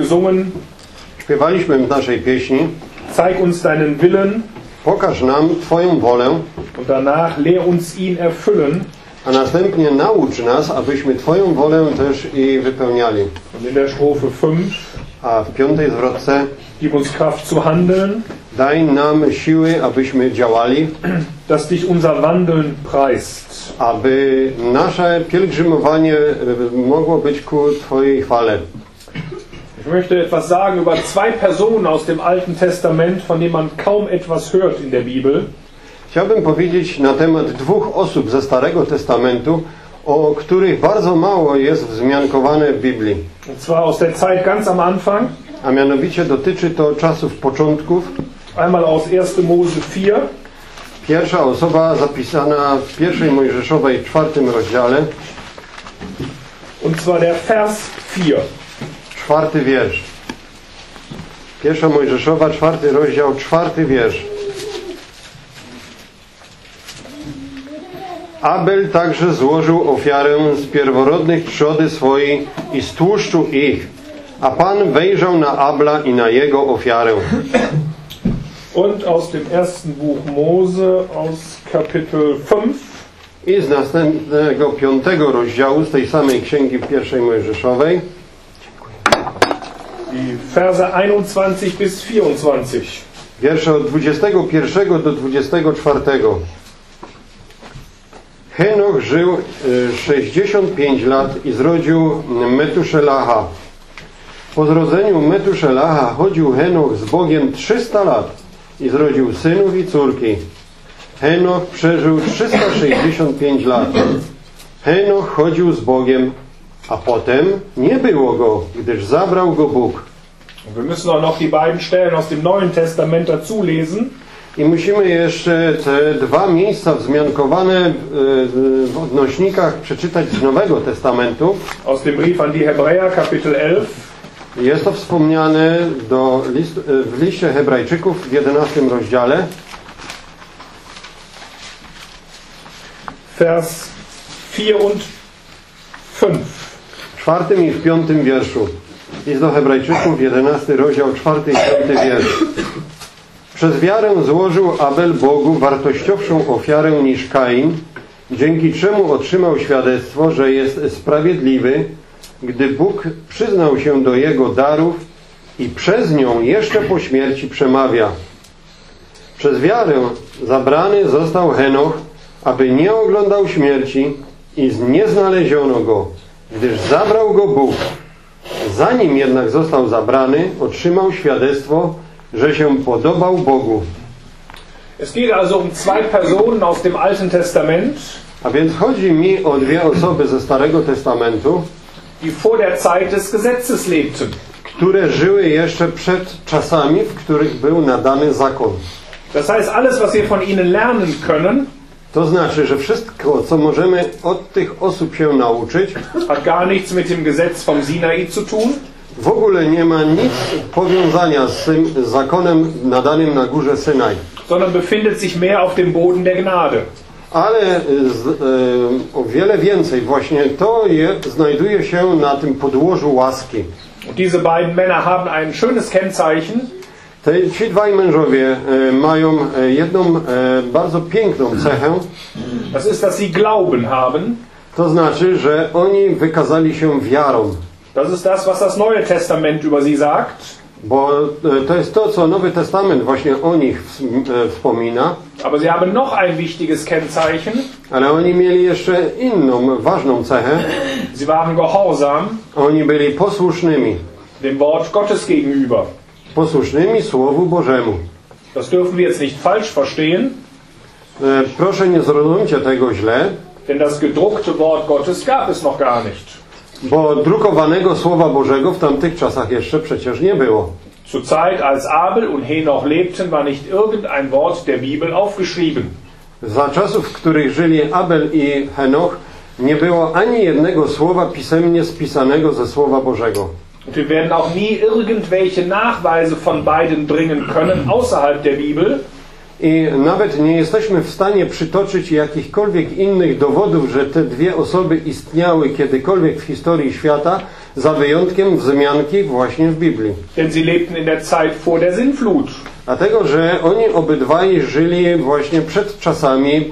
gesungen. Śpiewaliśmy w naszej pieśni: Zeig uns deinen Willen. Pokaż nam Twoją wolę, Und danach lehr uns ihn erfüllen. a następnie naucz nas, abyśmy Twoją wolę też i wypełniali. Und in der Strophe 5, A w 5. zwrotce: gib uns Kraft zu handeln, daj nam siły, abyśmy działali, dass dich unser Wandeln preist. aby nasze pielgrzymowanie mogło być ku Twojej chwale. Ich möchte etwas sagen über zwei Personen aus dem Alten Testament, von denen man kaum etwas hört in der Bibel. Chciałbym powiedzieć na temat 2 osób ze Starego Testamentu, o których bardzo mało jest wzmiankowane w Biblii. Und zwar aus der Zeit ganz am Anfang. A mianowicie dotyczy to czasów początków. Einmal aus 1. Mose 4. Pierwsza osoba zapisana w 1 Mojżeszowej 4 rozdziale. Und zwar der Vers 4. 4 wiersz. 1 Mojżeszowa 4 rozdział 4 wiersz. Abel także złożył ofiarę z pierworodnych trzody swojej i z tłuszczu ich, a Pan wejrzał na Abla i na jego ofiarę. Und aus dem ersten Buch Mose, aus Kapitel 5. I z następnego 5 rozdziału z tej samej księgi 1 Mojżeszowej. Die Verse 21 bis 24. Wiersze od 21 do 24. Henoch żył 65 lat i zrodził Metuszelaha. Po zrodzeniu Metuszelaha chodził Henoch z Bogiem 300 lat i zrodził synów i córki. Henoch przeżył 365 lat. Henoch chodził z Bogiem, a potem nie było go, gdyż zabrał go Bóg. Wir müssen auch noch die beiden Stellen aus dem Neuen Testament dazu lesen. I musimy jeszcze te 2 miejsca wzmiankowane w odnośnikach przeczytać z Nowego Testamentu. Aus dem Brief an die Hebräer, Kapitel 11. Jest to wspomniane w liście Hebrajczyków w 11 rozdziale. Vers 4 und 5. W 4 i w 5 wierszu. List do Hebrajczyków, 11 rozdział, 4 i 5 wiersz. Przez wiarę złożył Abel Bogu wartościowszą ofiarę niż Kain, dzięki czemu otrzymał świadectwo, że jest sprawiedliwy, gdy Bóg przyznał się do jego darów i przez nią jeszcze po śmierci przemawia. Przez wiarę zabrany został Henoch, aby nie oglądał śmierci i nie znaleziono go, gdyż zabrał go Bóg. Zanim jednak został zabrany, otrzymał świadectwo, że się podobał Bogu. Es geht also um zwei Personen aus dem Alten Testament, A więc chodzi mi o 2 osoby ze Starego Testamentu, die vor der Zeit des Gesetzes lebten. które żyły jeszcze przed czasami, w których był nadany zakon. Das heißt, alles, was wir von ihnen lernen können, To znaczy, że wszystko, co możemy od tych osób się nauczyć, hat gar nichts mit dem Gesetz vom Sinai zu tun, w ogóle nie ma nic powiązania z tym zakonem nadanym na górze Synaj. sondern befindet sich mehr auf dem Boden der Gnade. Ale o wiele więcej właśnie to znajduje się na tym podłożu łaski. Und diese beiden Männer haben ein schönes Kennzeichen. Ci 2 mężowie mają jedną bardzo piękną cechę. Das ist, dass sie Glauben haben. To znaczy, że oni wykazali się wiarą. Das ist das, was das Neue Testament über sie sagt. Bo to jest to, co Nowy Testament właśnie o nich wspomina. Aber sie haben noch ein wichtiges Kennzeichen. Ale oni mieli jeszcze inną, ważną cechę. Sie waren gehorsam Oni byli posłusznymi. dem Wort Gottes gegenüber. Posłusznymi Słowu Bożemu. Das dürfen wir jetzt nicht falsch verstehen, Proszę nie zrozumcie tego źle, denn das gedruckte Wort Gottes gab es noch gar nicht. bo drukowanego Słowa Bożego w tamtych czasach jeszcze przecież nie było. Zur Zeit, als Abel und Henoch lebten, war nicht irgendein Wort der Bibel aufgeschrieben. Za czasów, w których żyli Abel i Henoch, nie było ani jednego słowa pisemnie spisanego ze Słowa Bożego. Und wir werden auch nie irgendwelche Nachweise von beiden bringen können außerhalb der Bibel. I nawet nie jesteśmy w stanie przytoczyć jakichkolwiek innych dowodów, że te 2 osoby istniały kiedykolwiek w historii świata, za wyjątkiem wzmianki właśnie w Biblii. Denn sie lebten in der Zeit vor der Sintflut. Dlatego, że oni obydwaj żyli właśnie przed czasami,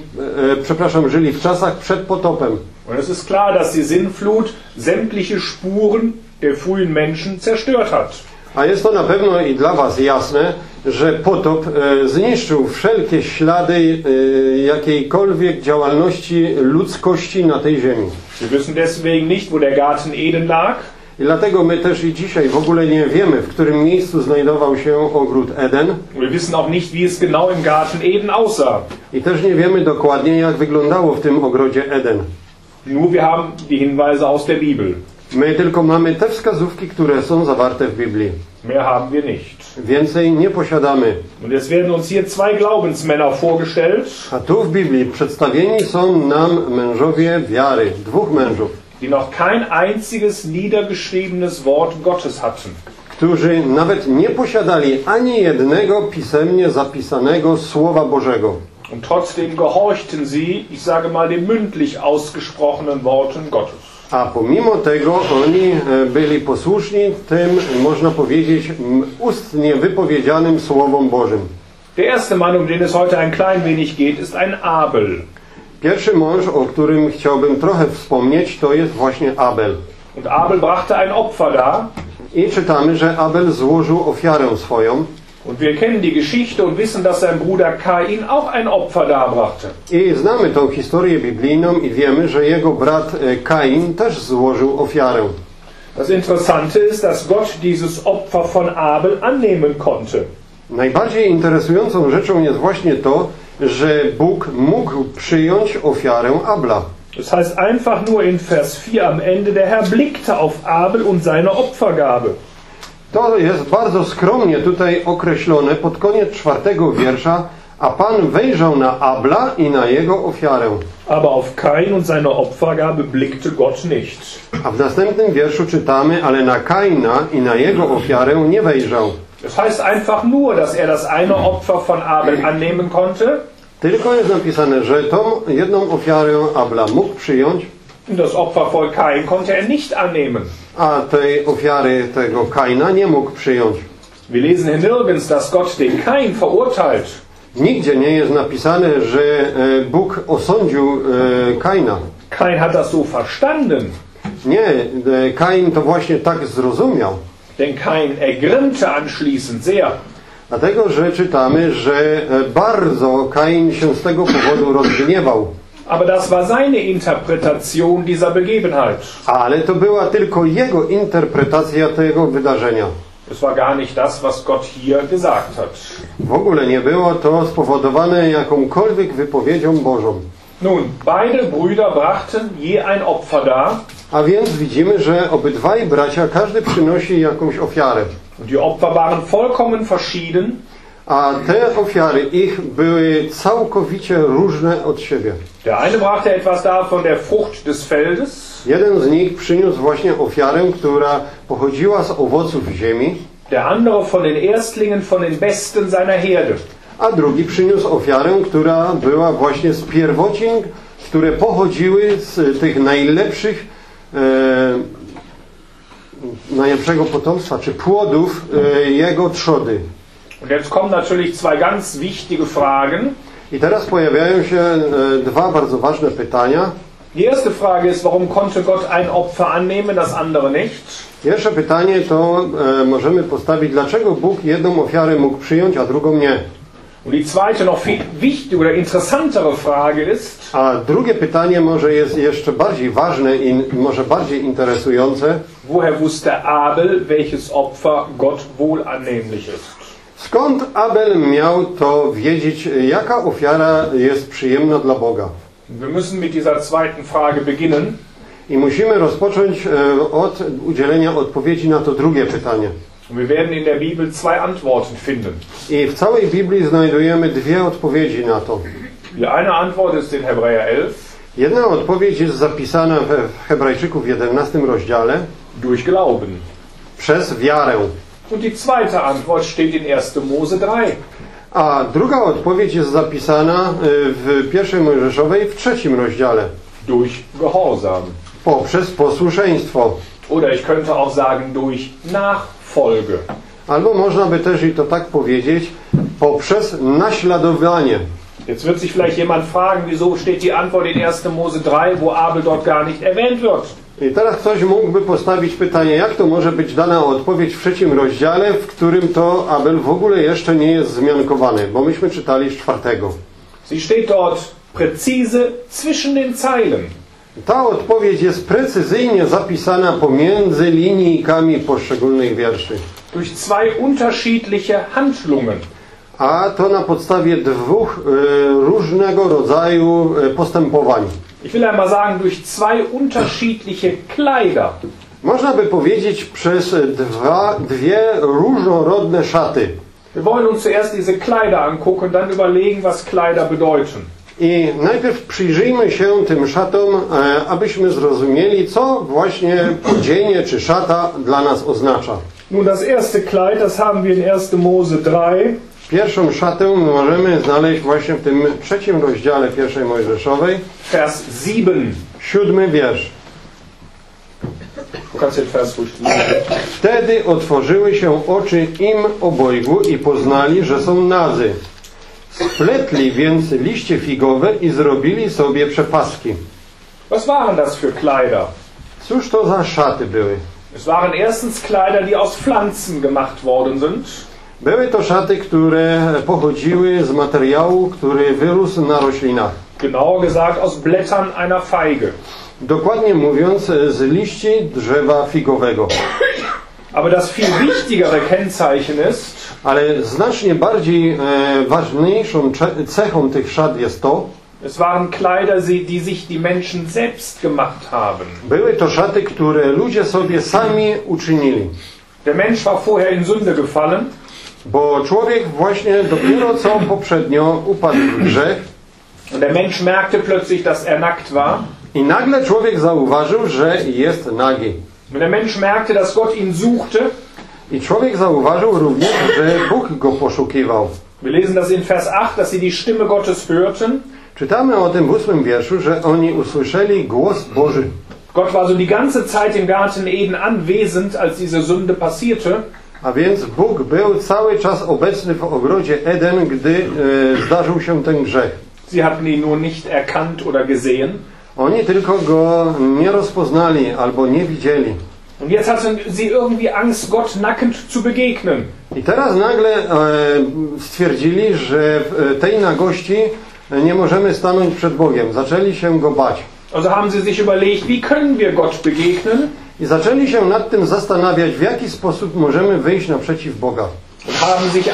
żyli w czasach przed potopem. Und es ist klar, dass die Sintflut sämtliche Spuren der frühen Menschen zerstört hat. A jest to na pewno i dla was jasne, że potop zniszczył wszelkie ślady jakiejkolwiek działalności ludzkości na tej ziemi. Wir wissen deswegen nicht, wo der Garten Eden lag. I dlatego my też i dzisiaj w ogóle nie wiemy, w którym miejscu znajdował się ogród Eden. Wir wissen auch nicht, wie es genau im Garten Eden aussah. I też nie wiemy dokładnie, jak wyglądało w tym ogrodzie Eden. Nur wir haben die Hinweise aus der Bibel. My tylko mamy te wskazówki, które są zawarte w Biblii. Mehr haben wir nicht. Więcej nie posiadamy. Und es werden uns hier zwei Glaubensmänner vorgestellt, A tu w Biblii przedstawieni są nam mężowie wiary, dwóch mężów, die noch kein einziges niedergeschriebenes Wort Gottes hatten. którzy nawet nie posiadali ani jednego pisemnie zapisanego Słowa Bożego. Und trotzdem gehorchten sie, ich sage mal, den mündlich ausgesprochenen Worten Gottes. A pomimo tego oni byli posłuszni tym, można powiedzieć, ustnie wypowiedzianym Słowom Bożym. Der erste Mann, um den es heute ein klein wenig geht, ist ein Abel. Pierwszy mąż, o którym chciałbym trochę wspomnieć, to jest właśnie Abel. Und Abel brachte ein Opfer dar. I czytamy, że Abel złożył ofiarę swoją. Und wir kennen die Geschichte und wissen, dass sein Bruder Kain auch ein Opfer darbrachte. I znamy tą historię biblijną i wiemy, że jego brat Kain też złożył ofiarę. Das Interessante ist, dass Gott dieses Opfer von Abel annehmen konnte. Najbardziej interesującą rzeczą jest właśnie to, że Bóg mógł przyjąć ofiarę Abla. Das heißt einfach nur in Vers 4 am Ende, der Herr blickte auf Abel und seine Opfergabe. To jest bardzo skromnie tutaj określone pod koniec 4 wiersza, a Pan wejrzał na Abla i na jego ofiarę. Aber auf Kain und seine Opfergabe blickte Gott nicht. A w następnym wierszu czytamy, ale na Kaina i na jego ofiarę nie wejrzał. Das heißt einfach nur, dass er das eine Opfer von Abel annehmen konnte. Tylko jest napisane, że tą jedną ofiarę Abla mógł przyjąć, Und das Opfer von Kain konnte er nicht annehmen. a tej ofiary tego Kaina nie mógł przyjąć. Wir lesen hier nirgends, dass Gott den Kain verurteilt. Nigdzie nie jest napisane, że Bóg osądził Kaina. Kain hat das so verstanden. Nie, Kain to właśnie tak zrozumiał. Denn Kain ergrimmte anschließend sehr. Dlatego, że czytamy, że bardzo Kain się z tego powodu rozgniewał. Aber das war seine Interpretation dieser Begebenheit. Ale to była tylko jego interpretacja tego wydarzenia. Es war gar nicht das, was Gott hier gesagt hat. W ogóle nie było to spowodowane jakąkolwiek wypowiedzią Bożą. Nun, beide Brüder brachten je ein Opfer dar. A więc widzimy, że obydwaj bracia, każdy przynosi jakąś ofiarę. Und die Opfer waren vollkommen verschieden. A te ofiary ich były całkowicie różne od siebie. Der eine brachte etwas dar von der Frucht des Feldes. Jeden z nich przyniósł właśnie ofiarę, która pochodziła z owoców ziemi, Der andere von den Erstlingen, von den Besten seiner Herde. a drugi przyniósł ofiarę, która była właśnie z pierwocin, które pochodziły z tych najlepszych, najlepszego potomstwa, czy płodów jego trzody. Und jetzt kommen natürlich zwei ganz wichtige Fragen. I teraz pojawiają się dwa bardzo ważne pytania. Die erste Frage ist, warum konnte Gott ein Opfer annehmen, das andere nicht? Pierwsze pytanie to możemy postawić, dlaczego Bóg jedną ofiarę mógł przyjąć, a drugą nie. Und die zweite, noch viel wichtigere oder interessantere Frage ist, A drugie pytanie może jest jeszcze bardziej ważne i może bardziej interesujące. woher wusste Abel, welches Opfer Gott wohl annehmlich ist? Skąd Abel miał to wiedzieć, jaka ofiara jest przyjemna dla Boga? Wir müssen mit dieser zweiten Frage beginnen. I musimy rozpocząć od udzielenia odpowiedzi na to drugie pytanie. Wir werden in der Bibel zwei Antworten finden. I w całej Biblii znajdujemy dwie odpowiedzi na to. Die eine Antwort ist in Hebräer 11. Jedna odpowiedź jest zapisana w Hebrajczyków 11 rozdziale. Durch Glauben. Przez wiarę. Und die zweite Antwort steht in 1. Mose 3. A druga odpowiedź jest zapisana w 1 Mojżeszowej w 3 rozdziale. Durch Gehorsam. Poprzez posłuszeństwo. Oder ich könnte auch sagen durch Nachfolge. Albo można by też i to tak powiedzieć, poprzez naśladowanie. Jetzt wird sich vielleicht jemand fragen, wieso steht die Antwort in 1. Mose 3, wo Abel dort gar nicht erwähnt wird. I teraz ktoś mógłby postawić pytanie, jak to może być dana odpowiedź w 3 rozdziale, w którym to Abel w ogóle jeszcze nie jest wzmiankowany, bo myśmy czytali z 4. Sie steht dort präzise zwischen den Zeilen. Ta odpowiedź jest precyzyjnie zapisana pomiędzy linijkami poszczególnych wierszy. Durch zwei unterschiedliche Handlungen. A to na podstawie 2 różnego rodzaju postępowań. Ich will einmal sagen, durch zwei unterschiedliche Kleider. Można by powiedzieć przez dwie różnorodne szaty. Wir wollen uns zuerst diese Kleider angucken, dann überlegen, was Kleider bedeuten. I najpierw przyjrzyjmy się tym szatom, abyśmy zrozumieli, co właśnie odzienie czy szata dla nas oznacza. Nun, das erste Kleid, das haben wir in 1. Mose 3. Pierwszą szatę możemy znaleźć właśnie w tym 3 rozdziale 1 Mojżeszowej. Vers 7. 7 wiersz. Du kannst den Vers ruhig lesen. Wtedy otworzyły się oczy im obojgu i poznali, że są nadzy. Spletli więc liście figowe i zrobili sobie przepaski. Was waren das für Kleider? Cóż to za szaty były? Es waren erstens Kleider, die aus Pflanzen gemacht worden sind. Były to szaty, które pochodziły z materiału, który wyrósł na roślinach. Genauer gesagt aus Blättern einer Feige. Dokładnie mówiąc, z liści drzewa figowego. Aber das viel wichtigere Kennzeichen ist, Ale znacznie bardziej ważniejszą cechą tych szat jest to, es waren Kleider, die sich die Menschen selbst gemacht haben. były to szaty, które ludzie sobie sami uczynili. Der Mensch war vorher in Sünde gefallen. Bo człowiek właśnie dopiero co poprzednio upadł w grzech. Und der Mensch merkte plötzlich, dass er nackt war. I nagle człowiek zauważył, że jest nagi. Und der Mensch merkte, dass Gott ihn suchte. I człowiek zauważył również, że Bóg go poszukiwał. Wir lesen das in Vers 8, dass sie die Stimme Gottes hörten. Czytamy o tym w 8 wierszu, że oni usłyszeli głos Boży. Gott war so die ganze Zeit im Garten Eden anwesend, als diese Sünde passierte. A więc Bóg był cały czas obecny w ogrodzie Eden, gdy zdarzył się ten grzech. Sie hatten ihn nur nicht erkannt oder gesehen. Oni tylko go nie rozpoznali albo nie widzieli. Und jetzt hatten sie irgendwie Angst, Gott nackend zu begegnen. I teraz nagle stwierdzili, że w tej nagości nie możemy stanąć przed Bogiem. Zaczęli się go bać. Also haben sie sich überlegt, wie können wir Gott begegnen? I zaczęli się nad tym zastanawiać, w jaki sposób możemy wyjść naprzeciw Boga. Und haben sich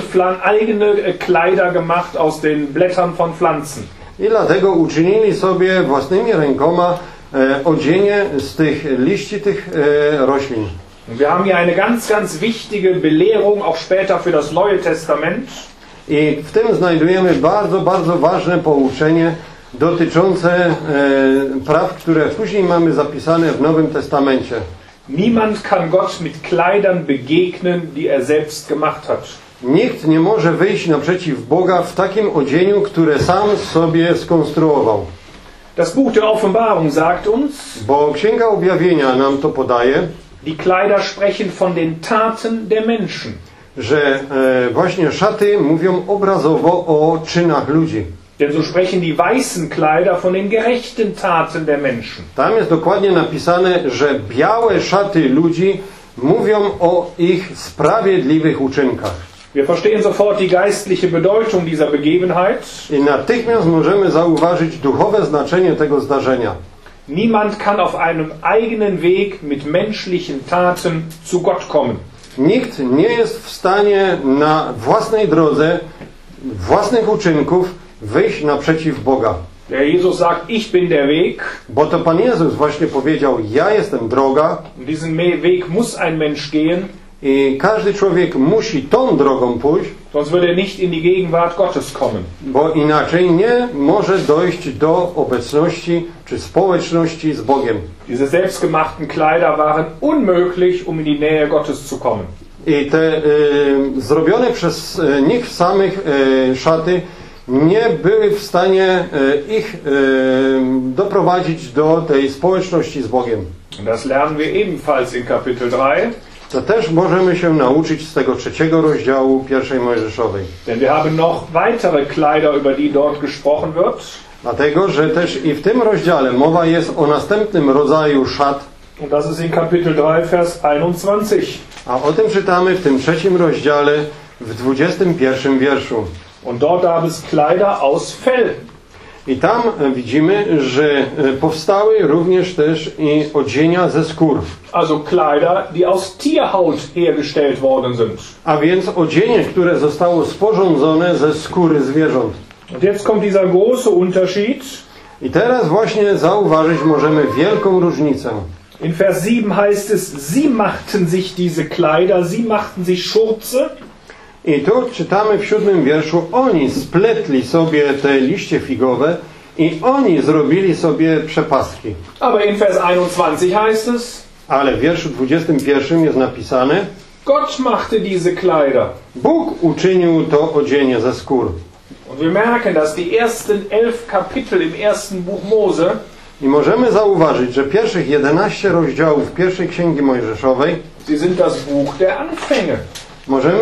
eigene Kleider gemacht aus den Blättern von Pflanzen. I dlatego uczynili sobie własnymi rękoma odzienie z tych liści tych roślin. Und wir haben hier eine ganz, ganz wichtige Belehrung, auch später für das Neue Testament. I w tym znajdujemy bardzo, bardzo ważne pouczenie dotyczące praw, które później mamy zapisane w Nowym Testamencie. Niemand kann Gott mit Kleidern begegnen, die er selbst gemacht hat. Nikt nie może wyjść naprzeciw Boga w takim odzieniu, które sam sobie skonstruował. Das Buch der Offenbarung sagt uns, Bo Księga Objawienia nam to podaje, die Kleider sprechen von den Taten der Menschen. że właśnie szaty mówią obrazowo o czynach ludzi. Denn so sprechen die weißen Kleider von den gerechten Taten der Menschen. Tam jest dokładnie napisane, że białe szaty ludzi mówią o ich sprawiedliwych uczynkach. Wir verstehen sofort die geistliche Bedeutung dieser Begebenheit. I natychmiast możemy zauważyć duchowe znaczenie tego zdarzenia. Niemand kann auf einem eigenen Weg mit menschlichen Taten zu Gott kommen. Nikt nie jest w stanie na własnej drodze, własnych uczynków wyjść naprzeciw Boga. Der Jesus sagt, ich bin der Weg. Bo to Pan Jezus właśnie powiedział, ja jestem droga. Und diesen Weg muss ein Mensch gehen. I każdy człowiek musi tą drogą pójść, Sonst würde er nicht in die Gegenwart Gottes kommen. bo inaczej nie może dojść do obecności czy społeczności z Bogiem. Diese selbstgemachten Kleider waren unmöglich, um in die Nähe Gottes zu kommen. I te zrobione przez nich samych szaty nie były w stanie ich doprowadzić do tej społeczności z Bogiem. Das lernen wir ebenfalls in Kapitel 3. To też możemy się nauczyć z tego 3 rozdziału pierwszej Mojżeszowej. Denn wir haben noch weitere Kleider, über die dort gesprochen wird. Dlatego, że też i w tym rozdziale mowa jest o następnym rodzaju szat. Und das ist in Kapitel 3, Vers 21. A o tym czytamy w tym 3 rozdziale w 21 wierszu. Und dort gab es Kleider aus Fell. I tam widzimy, że powstały również też i odzienia ze skór. Also Kleider, die aus Tierhaut hergestellt worden sind. A więc odzienie, które zostało sporządzone ze skóry zwierząt. Und jetzt kommt dieser große Unterschied. I teraz właśnie zauważyć możemy wielką różnicę. In Vers 7 heißt es, sie machten sich diese Kleider, sie machten sich Schurze. I tu czytamy w 7 wierszu, oni spletli sobie te liście figowe i oni zrobili sobie przepastki. Aber in Vers 21 heißt es, Ale w wierszu 21 jest napisane, Gott machte diese Kleider. Bóg uczynił to odzienie ze skór. Und wir merken, dass die ersten 11 Kapitel im ersten Buch Mose I możemy zauważyć, że pierwszych 11 rozdziałów pierwszej Księgi Mojżeszowej sie sind das Buch der Anfänge. możemy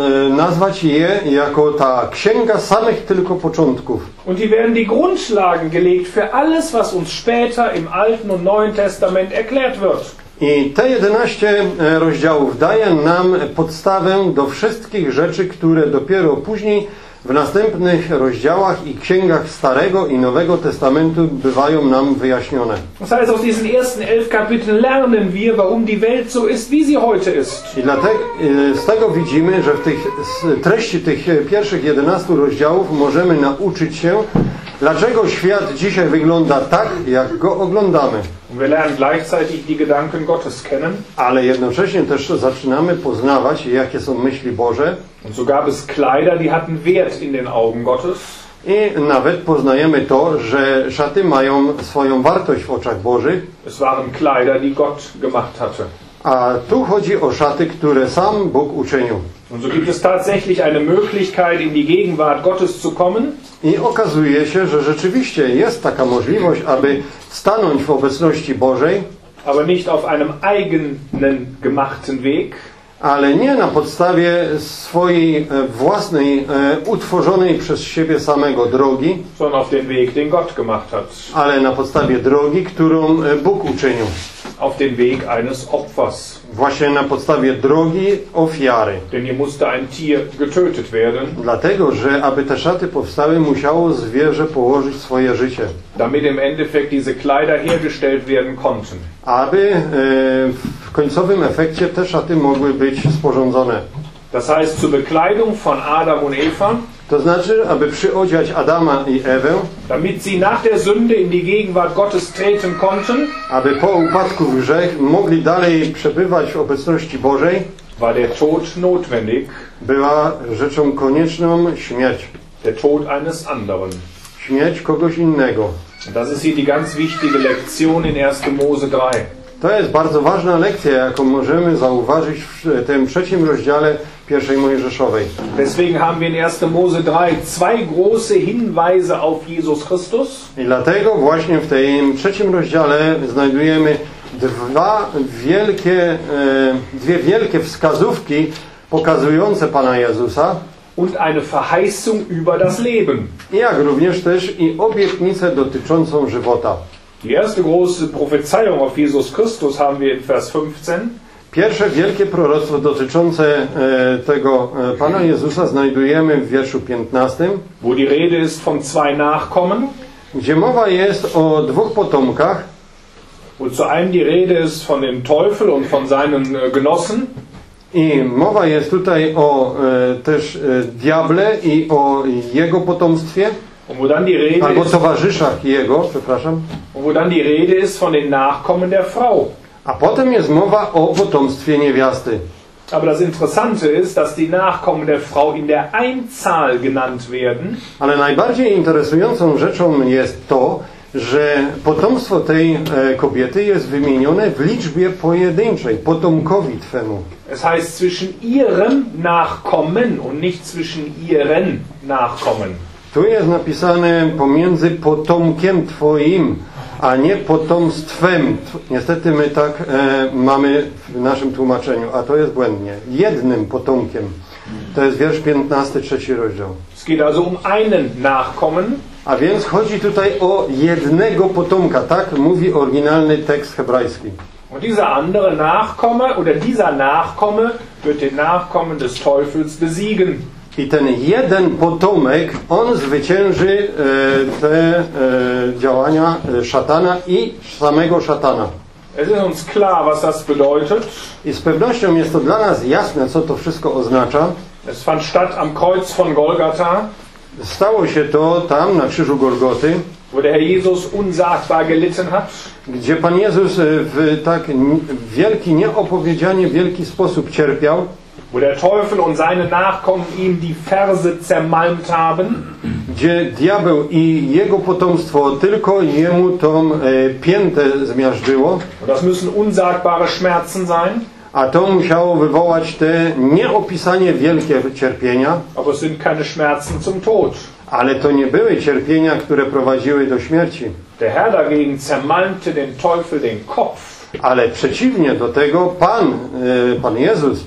nazwać je jako ta księga samych tylko początków. Und hier werden die Grundlagen gelegt für alles, was uns später im Alten und Neuen Testament erklärt wird. I te 11 rozdziałów daje nam podstawę do wszystkich rzeczy, które dopiero później w następnych rozdziałach i księgach Starego i Nowego Testamentu bywają nam wyjaśnione. Das heißt, aus diesen ersten 11 Kapiteln lernen wir, warum die Welt so ist, wie sie heute ist. I dlatego z tego widzimy, że w treści tych pierwszych 11 rozdziałów możemy nauczyć się, dlaczego świat dzisiaj wygląda tak, jak go oglądamy. Und wir lernen gleichzeitig die Gedanken Gottes kennen. Ale jednocześnie też zaczynamy poznawać, jakie są myśli Boże. Und so gab es Kleider, die hatten Wert in den Augen Gottes. I nawet poznajemy to, że szaty mają swoją wartość w oczach Bożych. Es waren Kleider, die Gott gemacht hatte. A tu chodzi o szaty, które sam Bóg uczynił. Und so gibt es tatsächlich eine Möglichkeit, in die Gegenwart Gottes zu kommen. I okazuje się, że rzeczywiście jest taka możliwość, aby stanąć w obecności Bożej, Aber nicht auf einem eigenen gemachten Weg, ale nie na podstawie swojej własnej, utworzonej przez siebie samego drogi, sondern auf den Weg, den Gott gemacht hat. ale na podstawie drogi, którą Bóg uczynił. Auf den Weg eines Opfers. Właśnie na podstawie drogi ofiary. Denn hier musste ein Tier getötet werden, Dlatego, że aby te szaty powstały, musiało zwierzę położyć swoje życie. damit im Endeffekt diese Kleider hergestellt werden konnten. Aby w końcowym efekcie te szaty mogły być sporządzone. Das heißt, zur Bekleidung von Adam und Eva, To znaczy, aby przyodziać Adama i Ewę, damit sie nach der Sünde in die Gegenwart Gottes treten konnten, aby po upadku w grzech mogli dalej przebywać w obecności Bożej, war der Tod notwendig, była rzeczą konieczną śmierć. der Tod eines anderen. Śmierć kogoś innego. Und das ist hier die ganz wichtige Lektion in 1. Mose 3. To jest bardzo ważna lekcja, jaką możemy zauważyć w tym 3 rozdziale pierwszej Mojżeszowej. Deswegen haben wir in 1. Mose 3 zwei große Hinweise auf Jesus Christus. I dlatego właśnie w tym 3 rozdziale znajdujemy dwie wielkie wskazówki pokazujące Pana Jezusa, Und eine Verheißung über das Leben. jak również też i obietnicę dotyczącą żywota. Die erste große Prophezeiung auf Jesus Christus haben wir in Vers 15. Pierwsze wielkie proroctwo dotyczące tego Pana Jezusa znajdujemy w wierszu 15, Wo die Rede ist von zwei Nachkommen. gdzie mowa jest o 2 potomkach. Und zu einem die Rede ist von dem Teufel und von seinen Genossen. I mowa jest tutaj o też diable i o jego potomstwie, Und wo dann die Rede albo ist, towarzyszach jego, przepraszam. und wo dann die Rede ist von den Nachkommen der Frau. A potem jest mowa o potomstwie niewiasty. Aber das Interessante ist, dass die Nachkommen der Frau in der Einzahl genannt werden. Ale najbardziej interesującą rzeczą jest to, że potomstwo tej kobiety jest wymienione w liczbie pojedynczej, potomkowi Twemu. Es heißt zwischen ihrem Nachkommen und nicht zwischen ihren Nachkommen. Tu jest napisane pomiędzy potomkiem Twoim, a nie potomstwem. Niestety my tak mamy w naszym tłumaczeniu, a to jest błędnie. Jednym potomkiem. To jest wiersz 15, 3 rozdział. Es geht also einen Nachkommen. A więc chodzi tutaj o jednego potomka, tak mówi oryginalny tekst hebrajski. Und dieser andere Nachkomme oder dieser Nachkomme wird den Nachkommen des Teufels besiegen. I ten jeden potomek, on zwycięży te działania szatana i samego szatana. Es ist uns klar, was das bedeutet. I z pewnością jest to dla nas jasne, co to wszystko oznacza. Es fand statt am Kreuz von Golgatha, Stało się to tam, na krzyżu Golgoty, wo der Herr Jesus unsagbar gelitten hat. gdzie Pan Jezus w tak wielki, nieopowiedzianie wielki sposób cierpiał, Wo der Teufel und seine Nachkommen ihm die Ferse zermalmt haben. gdzie diabeł i jego potomstwo tylko jemu tą piętę zmiażdżyło, Und das müssen unsagbare Schmerzen sein. a to musiało wywołać te nieopisanie wielkie cierpienia, Aber es sind keine Schmerzen zum Tod. ale to nie były cierpienia, które prowadziły do śmierci. Der Herr dagegen zermalmte den Teufel den Kopf. Ale przeciwnie do tego Pan Jezus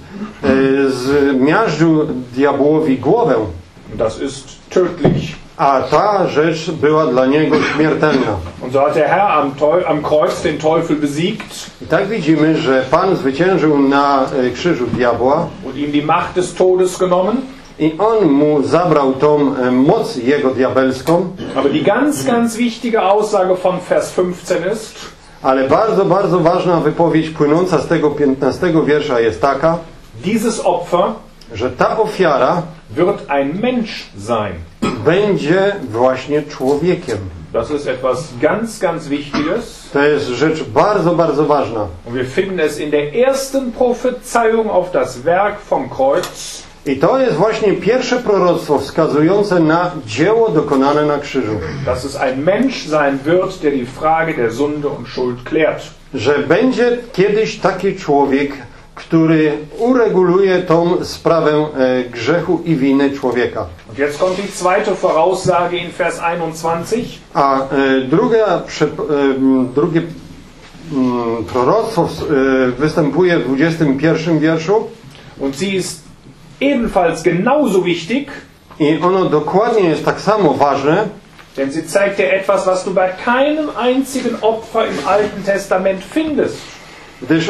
zmiażdżył diabłowi głowę, Und das ist tödlich. a ta rzecz była dla niego śmiertelna. Und so hat der Herr am Kreuz den Teufel besiegt I tak widzimy, że Pan zwyciężył na krzyżu diabła und ihm die Macht des Todes genommen. i On mu zabrał tą moc jego diabelską. Aber die ganz wichtige Aussage von Vers 15 ist, Ale bardzo, bardzo ważna wypowiedź płynąca z tego 15 wiersza jest taka, dieses Opfer że ta ofiara wird ein Mensch sein. będzie właśnie człowiekiem. Das ist etwas ganz Wichtiges. To jest rzecz bardzo, bardzo ważna. Und wir finden es in der ersten Prophezeiung auf das Werk vom Kreuz. I to jest właśnie pierwsze proroctwo wskazujące na dzieło dokonane na krzyżu. Dass es ein Mensch sein wird, der die Frage der Sünde und Schuld klärt. Że będzie kiedyś taki człowiek, który ureguluje tą sprawę grzechu i winy człowieka. Und jetzt kommt die zweite Voraussage in Vers 21. A drugie proroctwo występuje w 21 wierszu. Und sie ist ebenfalls genauso wichtig, I ono dokładnie jest tak samo ważne, denn sie zeigt dir etwas, was du bei keinem einzigen Opfer im Alten Testament findest. gdyż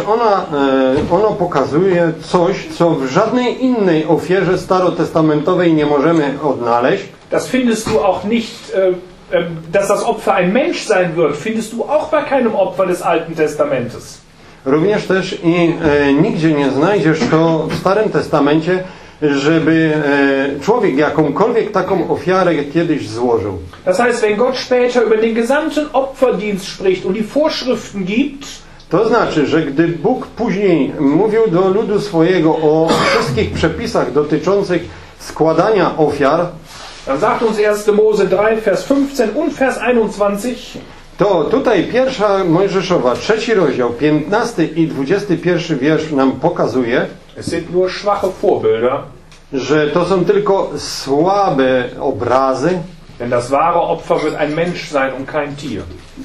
ono pokazuje coś, co w żadnej innej ofierze starotestamentowej nie możemy odnaleźć. Das findest du auch nicht, dass das Opfer ein Mensch sein wird, findest du auch bei keinem Opfer des Alten Testamentes. Również też i nigdzie nie znajdziesz to w Starym Testamencie, żeby człowiek jakąkolwiek taką ofiarę kiedyś złożył. Das heißt, wenn Gott später über den gesamten Opferdienst spricht und die Vorschriften gibt, To znaczy, że gdy Bóg później mówił do ludu swojego o wszystkich przepisach dotyczących składania ofiar, dann sagt uns 1. Mose 3, Vers 15 und Vers 21, to tutaj pierwsza Mojżeszowa, 3 rozdział, 15 i 21 wiersz nam pokazuje, es sind nur schwache Vorbilder, że to są tylko słabe obrazy denn das wahre Opfer wird ein Mensch sein und kein Tier.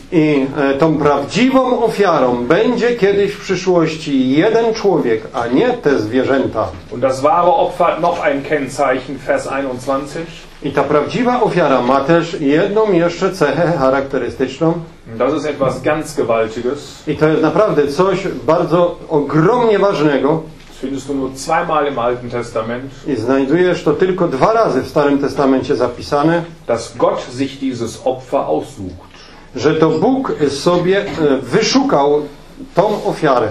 i tą prawdziwą ofiarą będzie kiedyś w przyszłości jeden człowiek, a nie te zwierzęta. Und das wahre Opfer hat noch ein Kennzeichen, Vers 21. I ta prawdziwa ofiara ma też jedną jeszcze cechę charakterystyczną. Das ist etwas ganz Gewaltiges. I to jest naprawdę coś bardzo ogromnie ważnego. Das findest du nur zweimal im Alten Testament. I znajdujesz to tylko 2 razy w Starym Testamencie zapisane, Dass Gott sich dieses Opfer aussucht. że to Bóg sobie wyszukał tą ofiarę.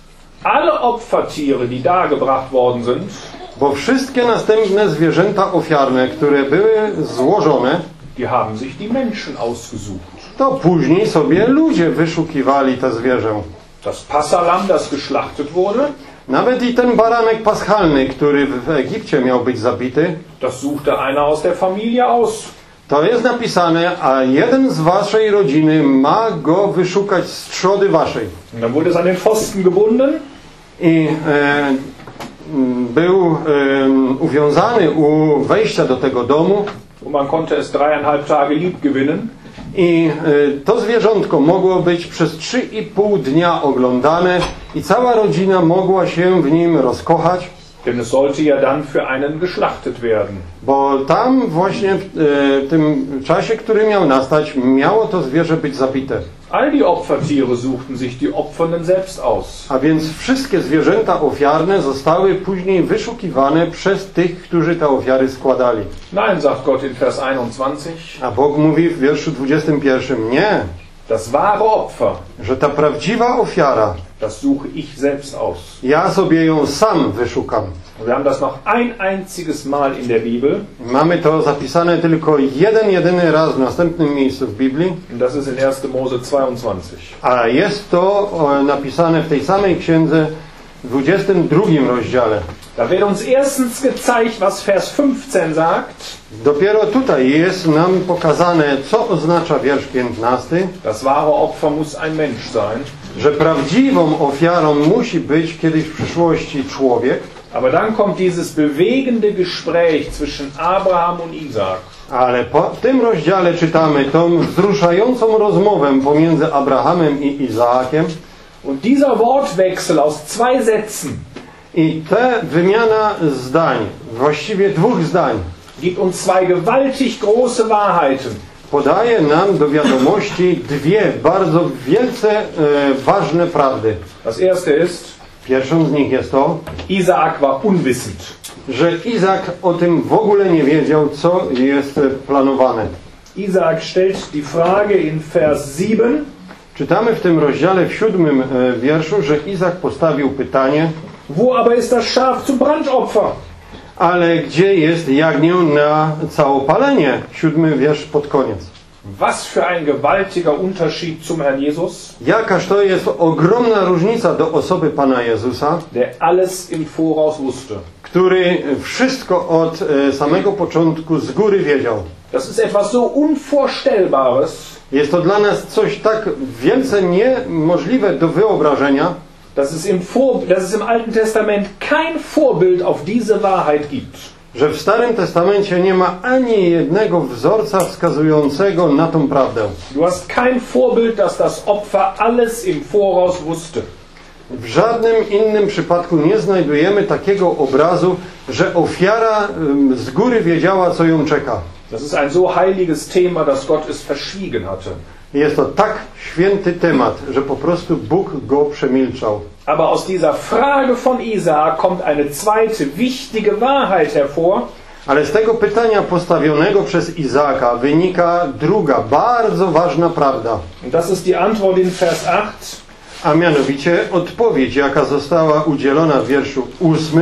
Alle Opfertiere, die dargebracht worden sind, Bo wszystkie następne zwierzęta ofiarne, które były złożone, die haben sich die Menschen ausgesucht. to później sobie ludzie wyszukiwali te zwierzę. Das Passalam, das geschlachtet wurde, Nawet i ten baranek paschalny, który w Egipcie miał być zabity, das suchte einer aus der Familie aus. to jest napisane, a jeden z waszej rodziny ma go wyszukać z trzody waszej. Und dann wurde es an den Pfosten gebunden. I był uwiązany u wejścia do tego domu Und man konnte es 3,5 Tage lieb gewinnen. I to zwierzątko mogło być przez 3,5 dnia oglądane i cała rodzina mogła się w nim rozkochać. Denn es sollte ja dann für einen geschlachtet werden. Bo tam właśnie w tym czasie, który miał nastać, miało to zwierzę być zabite. All die Opfertiere suchten sich die Opfernden selbst aus. A więc wszystkie zwierzęta ofiarne zostały później wyszukiwane przez tych, którzy te ofiary składali. Nein, sagt Gott in Vers 21. A Bóg mówi w wierszu 21, nie, Das wahre Opfer, że ta prawdziwa ofiara, das suche ich selbst aus. ja sobie ją sam wyszukam. Wir haben das noch ein einziges Mal in der Bibel. Mamy to zapisane tylko jedyny raz w następnym miejscu w Biblii. Und das ist in 1. Mose 22. A jest to napisane w tej samej księdze w 22 rozdziale. Da wird uns erstens gezeigt, was Vers 15 sagt. Dopiero tutaj jest nam pokazane, co oznacza wiersz 15. Das wahre Opfer muss ein Mensch sein. Że prawdziwą ofiarą musi być kiedyś w przyszłości człowiek. Aber dann kommt dieses bewegende Gespräch zwischen Abraham und Isaak. Ale w tym rozdziale czytamy tą wzruszającą rozmowę pomiędzy Abrahamem i Izaakiem. Und dieser Wortwechsel aus zwei Sätzen I ta wymiana zdań, właściwie dwóch zdań, gibt uns zwei gewaltig große Wahrheiten. podaje nam do wiadomości dwie bardzo wielce ważne prawdy. Das erste ist, Pierwszą z nich jest to, Isaak war unwissend. że Izak o tym w ogóle nie wiedział, co jest planowane. Isaak stellt die Frage in Vers 7. Czytamy w tym rozdziale w 7 wierszu, że Izak postawił pytanie, Wo aber ist das Schaf zum Brandopfer? ale gdzie jest jagnię na całopalenie? 7 wiersz pod koniec. Was für ein gewaltiger Unterschied zum Herrn Jesus, Jakaż to jest ogromna różnica do osoby Pana Jezusa, der alles im Voraus wusste. który wszystko od samego początku z góry wiedział. Das ist etwas so Unvorstellbares, Jest to dla nas coś tak wielce niemożliwe do wyobrażenia, dass es im Alten Testament kein Vorbild auf diese Wahrheit gibt. że w Starym Testamencie nie ma ani jednego wzorca wskazującego na tą prawdę. Du hast kein Vorbild, dass das Opfer alles im Voraus wusste. W żadnym innym przypadku nie znajdujemy takiego obrazu, że ofiara z góry wiedziała, co ją czeka. Das ist ein so heiliges Thema, dass Gott es verschwiegen hatte. Jest to tak święty temat, że po prostu Bóg go przemilczał. Aber aus dieser Frage von Isaak kommt eine zweite wichtige Wahrheit hervor. Ale z tego pytania postawionego przez Izaaka wynika druga, bardzo ważna prawda. Und das ist die Antwort in Vers 8. A mianowicie odpowiedź, jaka została udzielona w wierszu 8.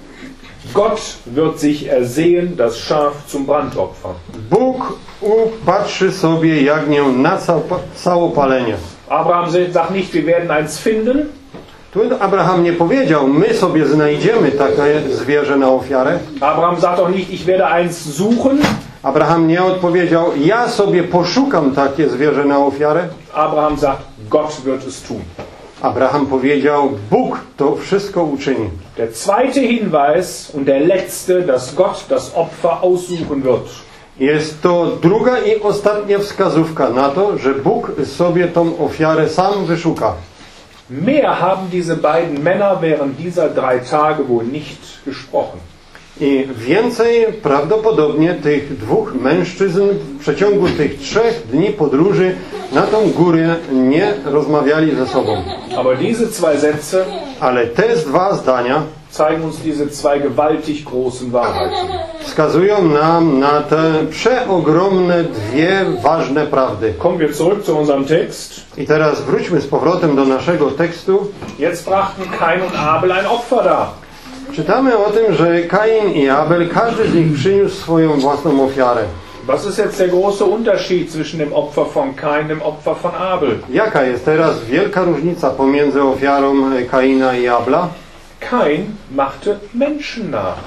Gott wird sich ersehen, das Schaf zum Brandopfer. Bóg upatrzy sobie jagnię na całopalenie. Abraham sagt nicht, wir werden eins finden. Tu Abraham nie powiedział, my sobie znajdziemy takie zwierzę na ofiarę. Abraham sagt auch nicht, ich werde eins suchen. Abraham nie odpowiedział, ja sobie poszukam takie zwierzę na ofiarę. Abraham sagt, Gott wird es tun. Abraham powiedział, Bóg to wszystko uczyni. Der zweite Hinweis und der letzte, dass Gott das Opfer aussuchen wird. Jest to druga i ostatnia wskazówka na to, że Bóg sobie tą ofiarę sam wyszuka. Mehr haben diese beiden Männer während dieser 3 Tage wohl nicht gesprochen. I więcej prawdopodobnie tych dwóch mężczyzn w przeciągu tych 3 dni podróży na tą górę nie rozmawiali ze sobą. Aber diese zwei Sätze Ale te dwa zdania zeigen uns diese zwei gewaltig großen Wahrheiten. wskazują nam na te przeogromne dwie ważne prawdy. Kommen wir zurück zu unserem Text. I teraz wróćmy z powrotem do naszego tekstu. Jetzt brachten Kain und Abel ein Opfer dar. Czytamy o tym, że Kain i Abel, każdy z nich przyniósł swoją własną ofiarę. Was ist jetzt der große Unterschied zwischen dem Opfer von Kain und dem Opfer von Abel? Jaka jest teraz wielka różnica pomiędzy ofiarą Kaina i Abla? Kain machte Menschen nach.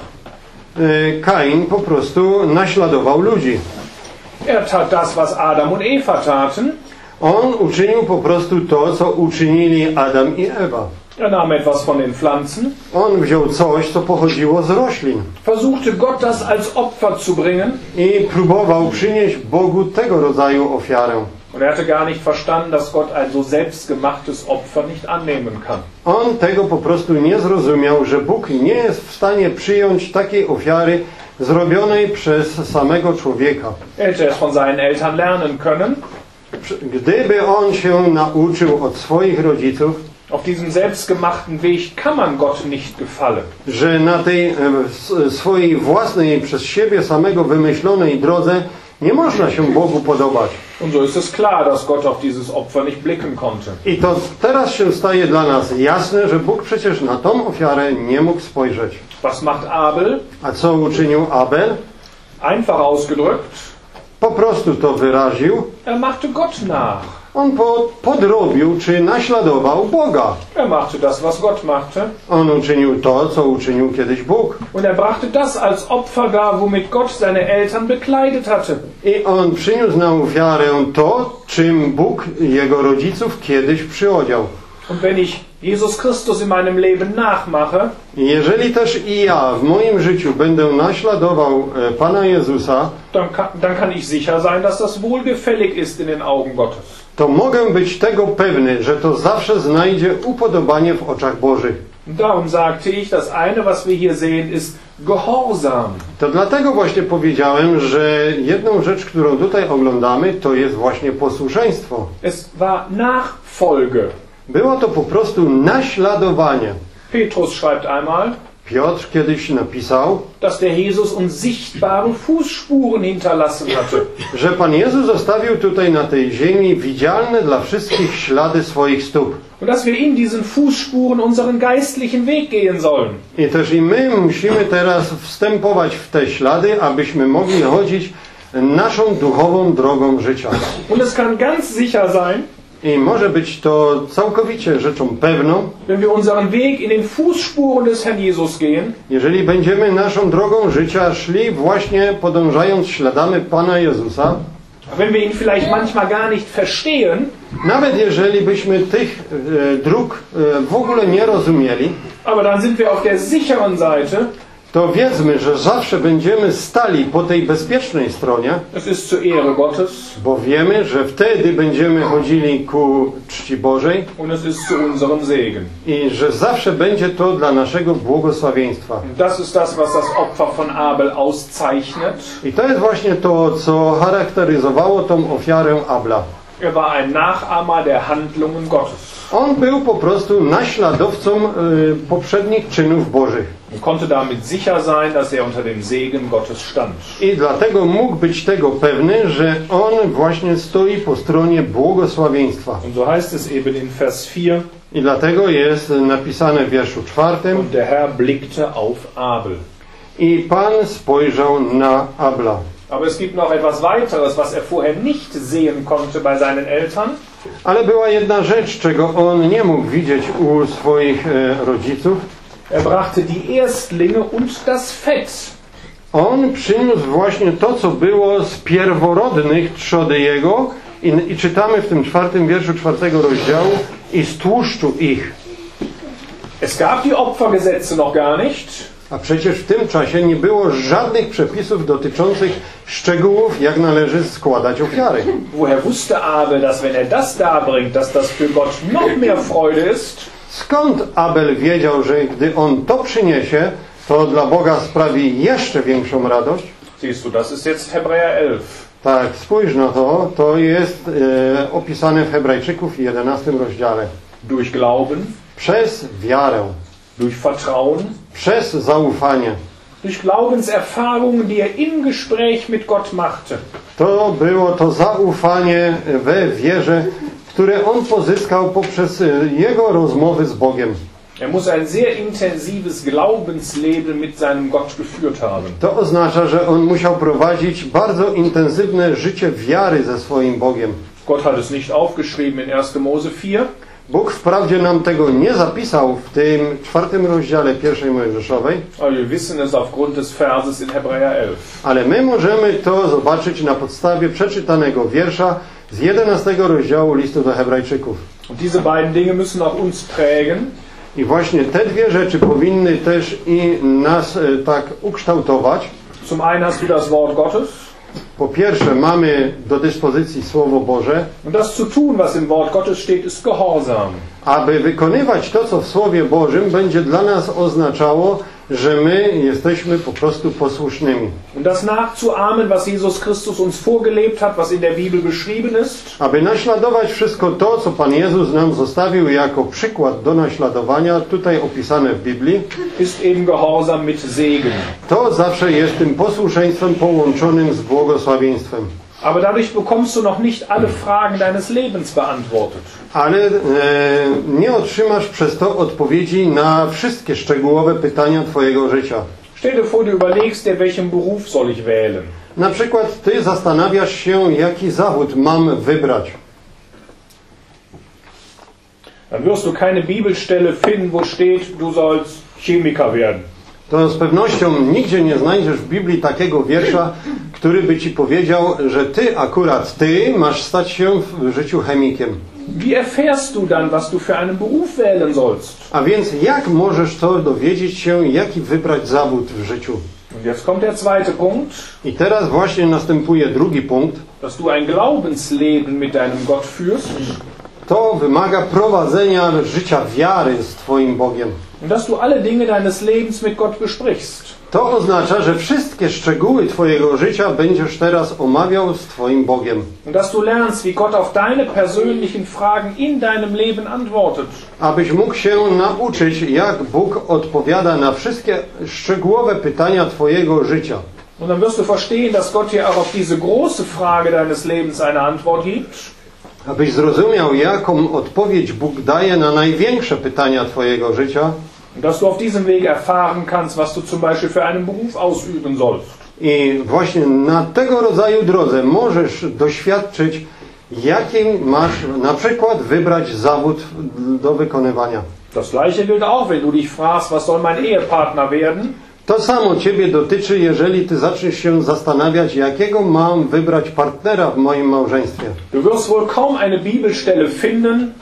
Kain po prostu naśladował ludzi. Er tat das, was Adam und Eva taten. On uczynił po prostu to, co uczynili Adam i Ewa. Er nahm etwas von den Pflanzen, On wziął coś, co pochodziło z roślin versuchte Gott das als Opfer zu bringen. i próbował przynieść Bogu tego rodzaju ofiarę. Und er hatte gar nicht verstanden, dass Gott ein so selbstgemachtes Opfer nicht annehmen kann. On tego po prostu nie zrozumiał, że Bóg nie jest w stanie przyjąć takiej ofiary zrobionej przez samego człowieka. Er hätte es von seinen Eltern lernen können. Gdyby on się nauczył od swoich rodziców, Auf diesem selbstgemachten Weg kann man Gott nicht gefallen. że na tej swojej własnej, przez siebie samego wymyślonej drodze nie można się Bogu podobać. Und so ist es klar, dass Gott auf dieses Opfer nicht blicken konnte. I to teraz się staje dla nas jasne, że Bóg przecież na tą ofiarę nie mógł spojrzeć. Was macht Abel? A co uczynił Abel? Einfach ausgedrückt, Po prostu to wyraził. er machte Gott nach. On podrobił czy naśladował Boga. Er machte das, was Gott machte. On uczynił to, co uczynił kiedyś Bóg. Und er brachte das als Opfer dar, womit Gott seine Eltern bekleidet hatte. I on przyniósł na ofiarę to, czym Bóg jego rodziców kiedyś przyodział. Und wenn ich Jesus Christus in meinem Leben nachmache, I jeżeli też i ja w moim życiu będę naśladował Pana Jezusa, dann kann ich sicher sein, dass das wohlgefällig ist in den Augen Gottes. to mogę być tego pewny, że to zawsze znajdzie upodobanie w oczach Bożych. Und darum sagte ich, das eine, was wir hier sehen, ist Gehorsam. To dlatego właśnie powiedziałem, że jedną rzecz, którą tutaj oglądamy, to jest właśnie posłuszeństwo. Es war Nachfolge. Było to po prostu naśladowanie. Petrus schreibt einmal, Piotr kiedyś napisał, dass der Jesus uns sichtbare Fußspuren hinterlassen hatte. że Pan Jezus zostawił tutaj na tej ziemi widzialne dla wszystkich ślady swoich stóp. Und dass wir in diesen Fußspuren unseren geistlichen Weg gehen sollen. I też i my musimy teraz wstępować w te ślady, abyśmy mogli chodzić naszą duchową drogą życia. Und es kann ganz sicher sein, I może być to całkowicie rzeczą pewną, wenn wir unseren Weg in den Fußspuren des Herrn Jesus gehen, jeżeli będziemy naszą drogą życia szli właśnie podążając śladami Pana Jezusa, wenn wir ihn vielleicht manchmal gar nicht verstehen, nawet jeżeli byśmy tych dróg w ogóle nie rozumieli, aber dann sind wir auf der sicheren Seite. to wiedzmy, że zawsze będziemy stali po tej bezpiecznej stronie, Es ist zur Ehre Gottes bo wiemy, że wtedy będziemy chodzili ku czci Bożej und es ist zu unserem Segen. i że zawsze będzie to dla naszego błogosławieństwa. Und das ist das, was das Opfer von Abel auszeichnet. I to jest właśnie to, co charakteryzowało tą ofiarę Abla. Er war ein Nachahmer der Handlungen Gottes. On był po prostu naśladowcą poprzednich czynów Bożych. Und konnte damit sicher sein, dass er unter dem Segen Gottes stand. I dlatego mógł być tego pewny, że on właśnie stoi po stronie błogosławieństwa. Und so heißt es eben in Vers 4, I dlatego jest napisane w wierszu 4. und der Herr blickte auf Abel. I Pan spojrzał na Abla. Aber es gibt noch etwas weiteres, was er vorher nicht sehen konnte bei seinen Eltern. Ale była jedna rzecz, czego on nie mógł widzieć u swoich rodziców. Er brachte die Erstlinge und das Fett. On przyniósł właśnie to, co było z pierworodnych trzody jego i czytamy w tym 4. wierszu 4. rozdziału i z tłuszczu ich. Es gab die Opfergesetze noch gar nicht. A przecież w tym czasie nie było żadnych przepisów dotyczących szczegółów, jak należy składać ofiary. Woher wusste Abel, dass wenn er das darbringt, dass das für Gott noch mehr Freude ist? Skąd Abel wiedział, że gdy on to przyniesie, to dla Boga sprawi jeszcze większą radość? Siehst du, das ist jetzt Hebräer 11. Tak, spójrz na to. To jest opisane w Hebrajczyków 11 rozdziale. Durch Glauben, Przez wiarę, durch Vertrauen, przez zaufanie. durch Glaubenserfahrungen, die er im Gespräch mit Gott machte. To było to zaufanie we wierze, które on pozyskał poprzez jego rozmowy z Bogiem. Er muss ein sehr intensives Glaubensleben mit seinem Gott geführt haben. To oznacza, że on musiał prowadzić bardzo intensywne życie wiary ze swoim Bogiem. Gott hat es nicht aufgeschrieben in 1. Mose 4. Bóg wprawdzie nam tego nie zapisał w tym 4. rozdziale 1 Mojżeszowej, Aber wir wissen es aufgrund des Verses in Hebräer 11. ale my możemy to zobaczyć na podstawie przeczytanego wiersza z 11 rozdziału listu do Hebrajczyków. Und diese beiden Dinge müssen auch uns prägen. I właśnie te dwie rzeczy powinny też i nas tak ukształtować. Zum einen hast du das Wort Gottes. Po pierwsze, mamy do dyspozycji Słowo Boże, Und das zu tun, was im Wort Gottes steht, ist Gehorsam. aby wykonywać to, co w Słowie Bożym, będzie dla nas oznaczało, że my jesteśmy po prostu posłusznymi. Und das nachzuahmen, was Jesus Christus uns vorgelebt hat, was in der Bibel beschrieben ist, Aby naśladować wszystko to, co Pan Jezus nam zostawił jako przykład do naśladowania, tutaj opisane w Biblii, ist eben Gehorsam mit Segen. to zawsze jest tym posłuszeństwem połączonym z błogosławieństwem. Aber dadurch bekommst du noch nicht alle Fragen deines Lebens beantwortet. Ale nie otrzymasz przez to odpowiedzi na wszystkie szczegółowe pytania Twojego życia. Stell dir vor, du überlegst dir, welchen Beruf soll ich wählen. Na przykład Ty zastanawiasz się, jaki zawód mam wybrać. Dann wirst du keine Bibelstelle finden, wo steht, du sollst Chemiker werden. To z pewnością nigdzie nie znajdziesz w Biblii takiego wiersza, który by Ci powiedział, że Ty masz stać się w życiu chemikiem. Wie erfährst du dann, was du für einen Beruf wählen sollst? A więc jak możesz to dowiedzieć się, jaki wybrać zawód w życiu? Und jetzt kommt der zweite Punkt, I teraz właśnie następuje drugi punkt. dass du ein Glaubensleben mit deinem Gott führst To wymaga prowadzenia życia wiary z Twoim Bogiem. und dass du alle Dinge deines Lebens mit Gott besprichst. To oznacza, że wszystkie szczegóły Twojego życia będziesz teraz omawiał z Twoim Bogiem. Und dass du lernst, wie Gott auf deine persönlichen Fragen in deinem Leben antwortet. Abyś mógł się nauczyć, jak Bóg odpowiada na wszystkie szczegółowe pytania Twojego życia. Und dann wirst du verstehen, dass Gott dir auch auf diese große Frage deines Lebens eine Antwort gibt. Abyś zrozumiał, jaką odpowiedź Bóg daje na największe pytania Twojego życia. Und dass du auf diesem Weg erfahren kannst, was du zum Beispiel für einen Beruf ausüben sollst. I właśnie na tego rodzaju drodze możesz doświadczyć, jaki masz na przykład wybrać zawód do wykonywania. Das Gleiche gilt auch, wenn du dich fragst, was soll mein Ehepartner werden? To samo Ciebie dotyczy, jeżeli Ty zaczniesz się zastanawiać, jakiego mam wybrać partnera w moim małżeństwie. Du wirst wohl kaum eine Bibelstelle finden,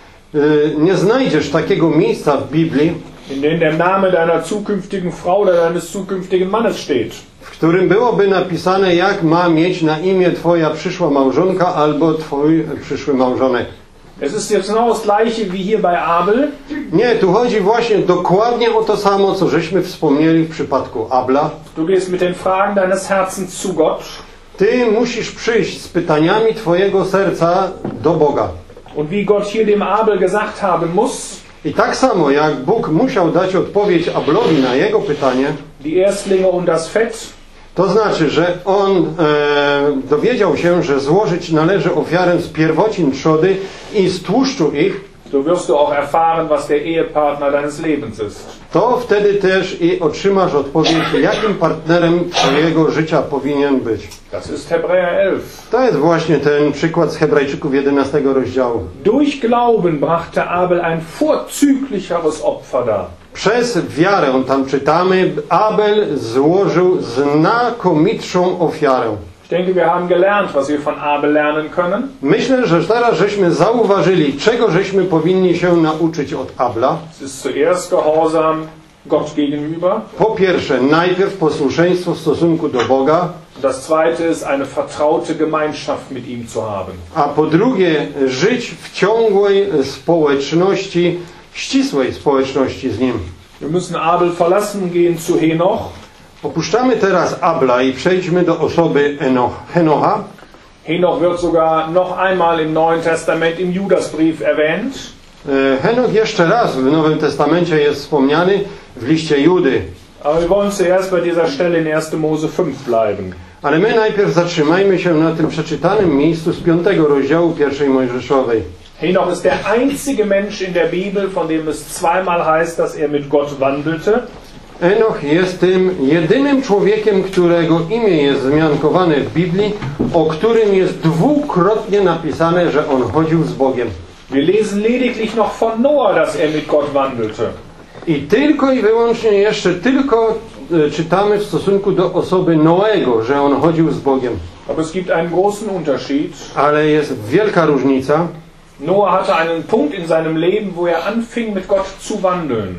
Nie znajdziesz takiego miejsca w Biblii, in dem der Name deiner zukünftigen Frau oder deines zukünftigen Mannes steht. w którym byłoby napisane, jak ma mieć na imię Twoja przyszła małżonka albo Twój przyszły małżonek. Es ist jetzt genau das Gleiche wie hier bei Abel. Nie, tu chodzi właśnie dokładnie o to samo, co żeśmy wspomnieli w przypadku Abla. Du gehst mit den Fragen deines Herzens zu Gott. Ty musisz przyjść z pytaniami Twojego serca do Boga. Und wie Gott hier dem Abel gesagt haben muss, I tak samo jak Bóg musiał dać odpowiedź Ablowi na jego pytanie, die Erstlinge und das Fett, to znaczy, że on dowiedział się, że złożyć należy ofiarę z pierwocin trzody i z tłuszczu ich, so wirst du auch erfahren, was der Ehepartner deines Lebens ist. to wtedy też i otrzymasz odpowiedź, jakim partnerem Twojego życia powinien być. Das ist Hebräer 11. To jest właśnie ten przykład z Hebrajczyków 11 rozdziału. Durch Glauben brachte Abel ein vorzüglicheres Opfer dar. Przez wiarę, tam czytamy, Abel złożył znakomitszą ofiarę. Ich denke, wir haben gelernt, was wir von Abel lernen können. Myślę, że teraz żeśmy zauważyli, czego żeśmy powinni się nauczyć od Abla. Es ist zuerst Gehorsam Gott gegenüber. Po pierwsze, najpierw posłuszeństwo w stosunku do Boga, Das zweite ist, eine vertraute Gemeinschaft mit ihm zu haben. a po drugie, żyć w ciągłej społeczności, ścisłej społeczności z Nim. Wir müssen Abel verlassen und gehen zu Henoch. Opuszczamy teraz Abla i przejdźmy do osoby Henocha. Henoch wird sogar noch einmal im Neuen Testament im Judasbrief erwähnt. Henoch jeszcze raz w Nowym Testamencie jest wspomniany w liście Judy. Aber wir wollen zuerst bei dieser Stelle in 1. Mose 5 bleiben. Ale my najpierw zatrzymajmy się na tym przeczytanym miejscu z 5 rozdziału pierwszej Mojżeszowej. Henoch ist der einzige Mensch in der Bibel, von dem es zweimal heißt, dass er mit Gott wandelte. Enoch jest tym jedynym człowiekiem, którego imię jest wzmiankowane w Biblii, o którym jest dwukrotnie napisane, że on chodził z Bogiem. Wir lesen lediglich noch von Noah, dass er mit Gott wandelte. I tylko i wyłącznie jeszcze tylko czytamy w stosunku do osoby Noego, że on chodził z Bogiem. Aber es gibt einen großen Unterschied. Ale jest wielka różnica. Noah hatte einen Punkt in seinem Leben, wo er anfing, mit Gott zu wandeln.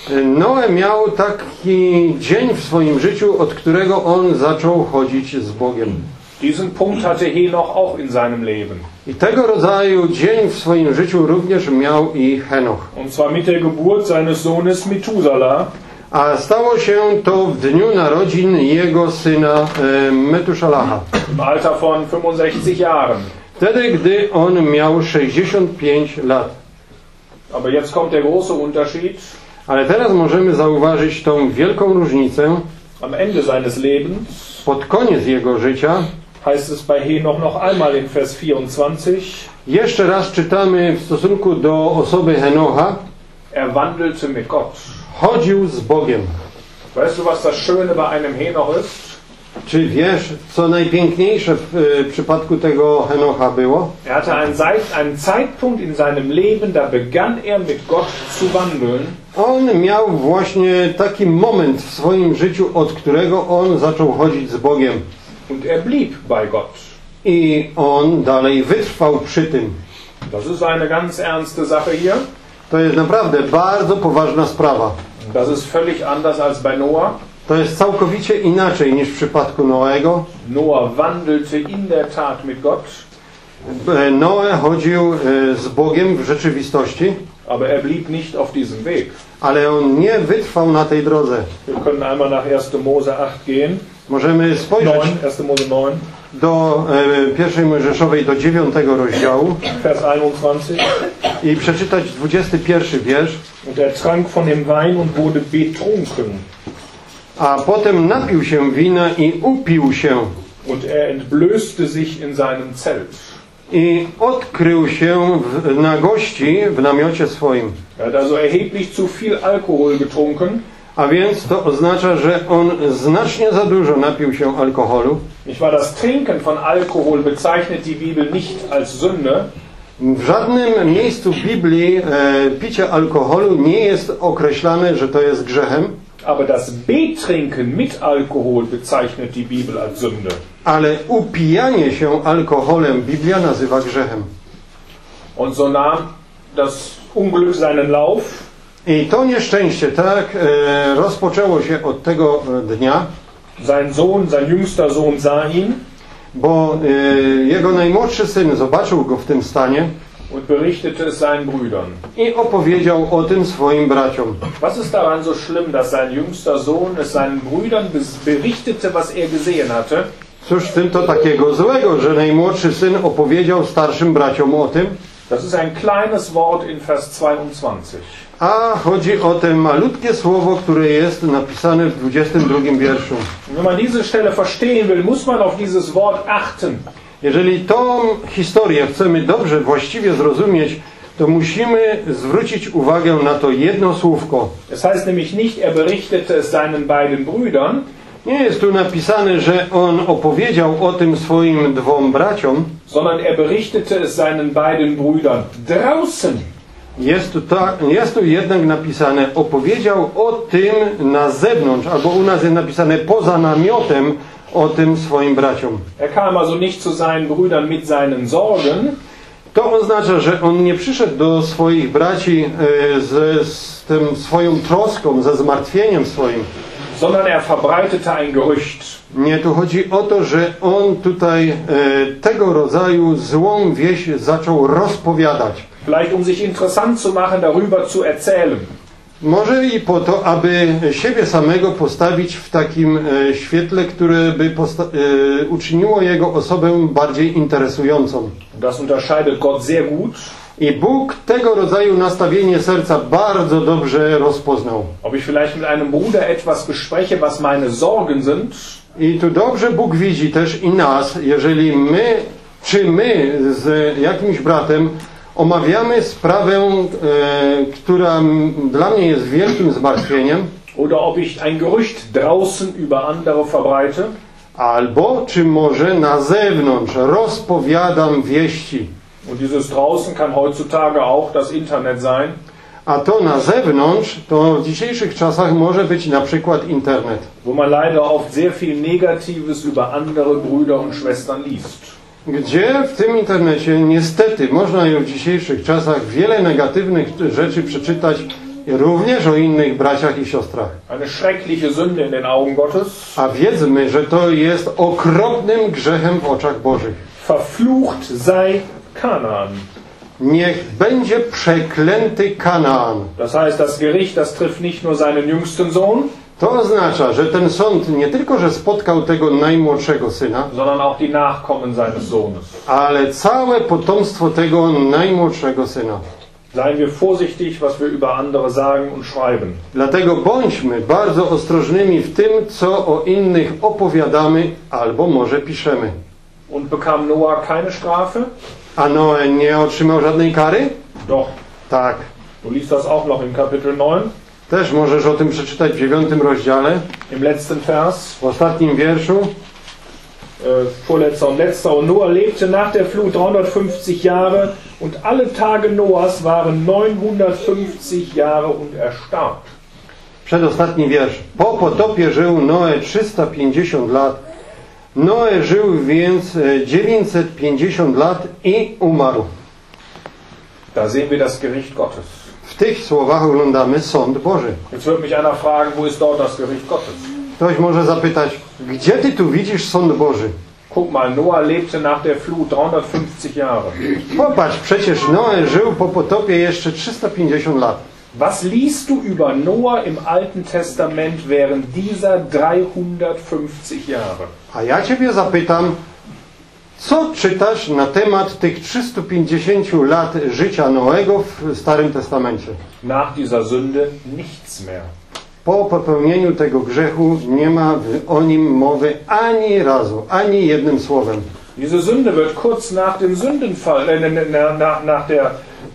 Noe miał taki dzień w swoim życiu, od którego on zaczął chodzić z Bogiem. Diesen Punkt hatte Henoch auch in seinem Leben. I tego rodzaju dzień w swoim życiu również miał i Henoch. Und zwar mit der Geburt seines Sohnes Methuselah. A stało się to w dniu narodzin jego syna Metuszalacha. Im Alter von 65 Jahren. Wtedy, gdy on miał 65 lat. Aber jetzt kommt der große Unterschied. Ale teraz możemy zauważyć tą wielką różnicę. Am Ende seines Lebens Pod koniec jego życia heißt es bei Henoch noch einmal in Vers 24. jeszcze raz czytamy w stosunku do osoby Henocha: Er wandelte mit Gott. chodził z Bogiem. Weißt du, was das Schöne bei einem Henoch ist? Czy wiesz, co najpiękniejsze w przypadku tego Henocha było? Er hatte einen Zeitpunkt in seinem Leben, da begann er mit Gott zu wandeln. On miał właśnie taki moment w swoim życiu, od którego on zaczął chodzić z Bogiem. Und er blieb bei Gott. I on dalej wytrwał przy tym. Das ist eine ganz ernste Sache hier. To jest naprawdę bardzo poważna sprawa. Das ist völlig anders als bei Noah. To jest całkowicie inaczej niż w przypadku Noego. Noah wandelte in der Tat mit Gott. Noe chodził z Bogiem w rzeczywistości, Aber er blieb nicht auf diesem Weg. ale on nie wytrwał na tej drodze. Wir können einmal nach 1. Mose 8 gehen. Możemy spojrzeć 1. Mose 9, do pierwszej Mojżeszowej, do 9 rozdziału Vers 21. i przeczytać 21 wiersz. Und er trank von dem Wein und wurde betrunken. A potem napił się wina i upił się Und er entblößte sich in seinem Zelt. i odkrył się w nagości w namiocie swoim. Er hat also erheblich zu viel Alkohol getrunken. A więc to oznacza, że on znacznie za dużo napił się alkoholu. Nicht wahr? Das Trinken von Alkohol bezeichnet die Bibel nicht als Sünde. W żadnym miejscu w Biblii picie alkoholu nie jest określane, że to jest grzechem. Aber das Betrinken mit Alkohol bezeichnet die Bibel als Sünde. Ale upijanie się alkoholem Biblia nazywa grzechem. Und so nahm das Unglück seinen Lauf. I to nieszczęście tak rozpoczęło się od tego dnia, Sein jüngster Sohn sah ihn bo jego najmłodszy syn zobaczył go w tym stanie und berichtete es seinen Brüdern. i opowiedział o tym swoim braciom. Was ist daran so schlimm, dass sein jüngster Sohn es seinen Brüdern berichtete, was er gesehen hatte? Cóż w tym to takiego złego, że najmłodszy syn opowiedział starszym braciom o tym? Das ist ein kleines Wort in Vers 22. A chodzi o te malutkie słowo, które jest napisane w 22 wierszu. Wenn man diese Stelle verstehen will, muss man auf dieses Wort achten. Jeżeli tą historię chcemy dobrze, właściwie zrozumieć, to musimy zwrócić uwagę na to jedno słówko. Es heißt nämlich nicht, er berichtete es seinen beiden Brüdern, Nie jest tu napisane, że on opowiedział o tym swoim dwom braciom. sondern er berichtete es seinen beiden Brüdern draußen. Jest tu jednak napisane, opowiedział o tym na zewnątrz, albo u nas jest napisane poza namiotem o tym swoim braciom. Er kam also nicht zu seinen Brüdern mit seinen Sorgen, To oznacza, że on nie przyszedł do swoich braci z tym swoją troską, ze zmartwieniem swoim. sondern er verbreitete ein Gerücht. Nie, tu chodzi o to, że on tutaj tego rodzaju złą wieść zaczął rozpowiadać. Vielleicht um sich interessant zu machen, darüber zu erzählen. Może i po to, aby siebie samego postawić w takim świetle, które by uczyniło jego osobę bardziej interesującą. Das unterscheidet Gott sehr gut. I Bóg tego rodzaju nastawienie serca bardzo dobrze rozpoznał. Ob ich vielleicht mit einem Bruder etwas bespreche, was meine Sorgen sind, I tu dobrze Bóg widzi też i nas, jeżeli my z jakimś bratem omawiamy sprawę, która dla mnie jest wielkim zmartwieniem, oder ob ich ein Gerücht draußen über andere verbreite, albo czy może na zewnątrz rozpowiadam wieści. und dieses draußen kann heutzutage auch das Internet sein, A to na zewnątrz, to w dzisiejszych czasach może być na przykład internet, wo man leider oft sehr viel Negatives über andere Brüder und Schwestern liest. gdzie w tym internecie niestety można już w dzisiejszych czasach wiele negatywnych rzeczy przeczytać również o innych braciach i siostrach. Eine schreckliche Sünde in den Augen Gottes. A wiedzmy, że to jest okropnym grzechem w oczach Bożych. Verflucht sei Kanaan. Niech będzie przeklęty Kanaan. Das heißt, das Gericht, das trifft nicht nur seinen jüngsten Sohn, To oznacza, że ten sąd nie tylko, że spotkał tego najmłodszego syna, sondern auch die Nachkommen seines Sohnes. ale całe potomstwo tego najmłodszego syna. Seien wir vorsichtig, was wir über andere sagen und schreiben. Dlatego bądźmy bardzo ostrożnymi w tym, co o innych opowiadamy albo może piszemy. Und bekam Noah keine Strafe? A Noe nie otrzymał żadnej kary? Doch. Tak. Du liest das auch noch in Kapitel 9, Też możesz o tym przeczytać w 9 rozdziale, im letzten Vers. w ostatnim wierszu. Vorletzter und letzter. Und Noah lebte nach der Flut 350 Jahre und alle Tage Noahs waren 950 Jahre und er starb. Przedostatni wiersz. Po potopie żył Noe 350 lat. Noe żył więc 950 lat i umarł. Da sehen wir das Gericht Gottes. W tych słowach oglądamy sąd Boży. Jetzt wird mich einer fragen, wo ist dort das Gericht Gottes? Ktoś może zapytać, gdzie ty tu widzisz sąd Boży? Guck mal, Noah lebte nach der Flut 350 Jahre. Popatrz, przecież Noe żył po potopie jeszcze 350 lat. Was liest du über Noah im Alten Testament während dieser 350 Jahre? A ja ciebie zapytam, co czytasz na temat tych 350 lat życia Noego w Starym Testamencie? Nach dieser Sünde nichts mehr. Po popełnieniu tego grzechu nie ma o nim mowy ani razu, ani jednym słowem. Diese Sünde wird kurz nach dem Sündenfall, nach der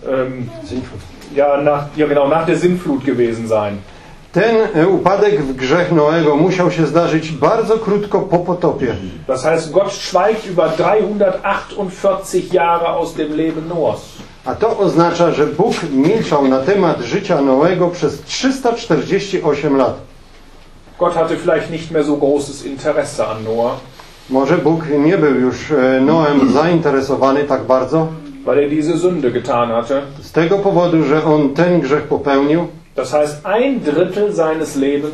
nach der Sintflut gewesen sein. Ten upadek w grzech Noego musiał się zdarzyć bardzo krótko po potopie. Das heißt, Gott schweigt über 348 Jahre aus dem Leben Noahs. A to oznacza, że Bóg milczał na temat życia Noego przez 348 lat. Gott hatte vielleicht nicht mehr so großes Interesse an Noah, Może Bóg nie był już Noem zainteresowany tak bardzo, weil er diese Sünde getan hatte. z tego powodu, że on ten grzech popełnił. Das heißt, 1/3 seines Lebens,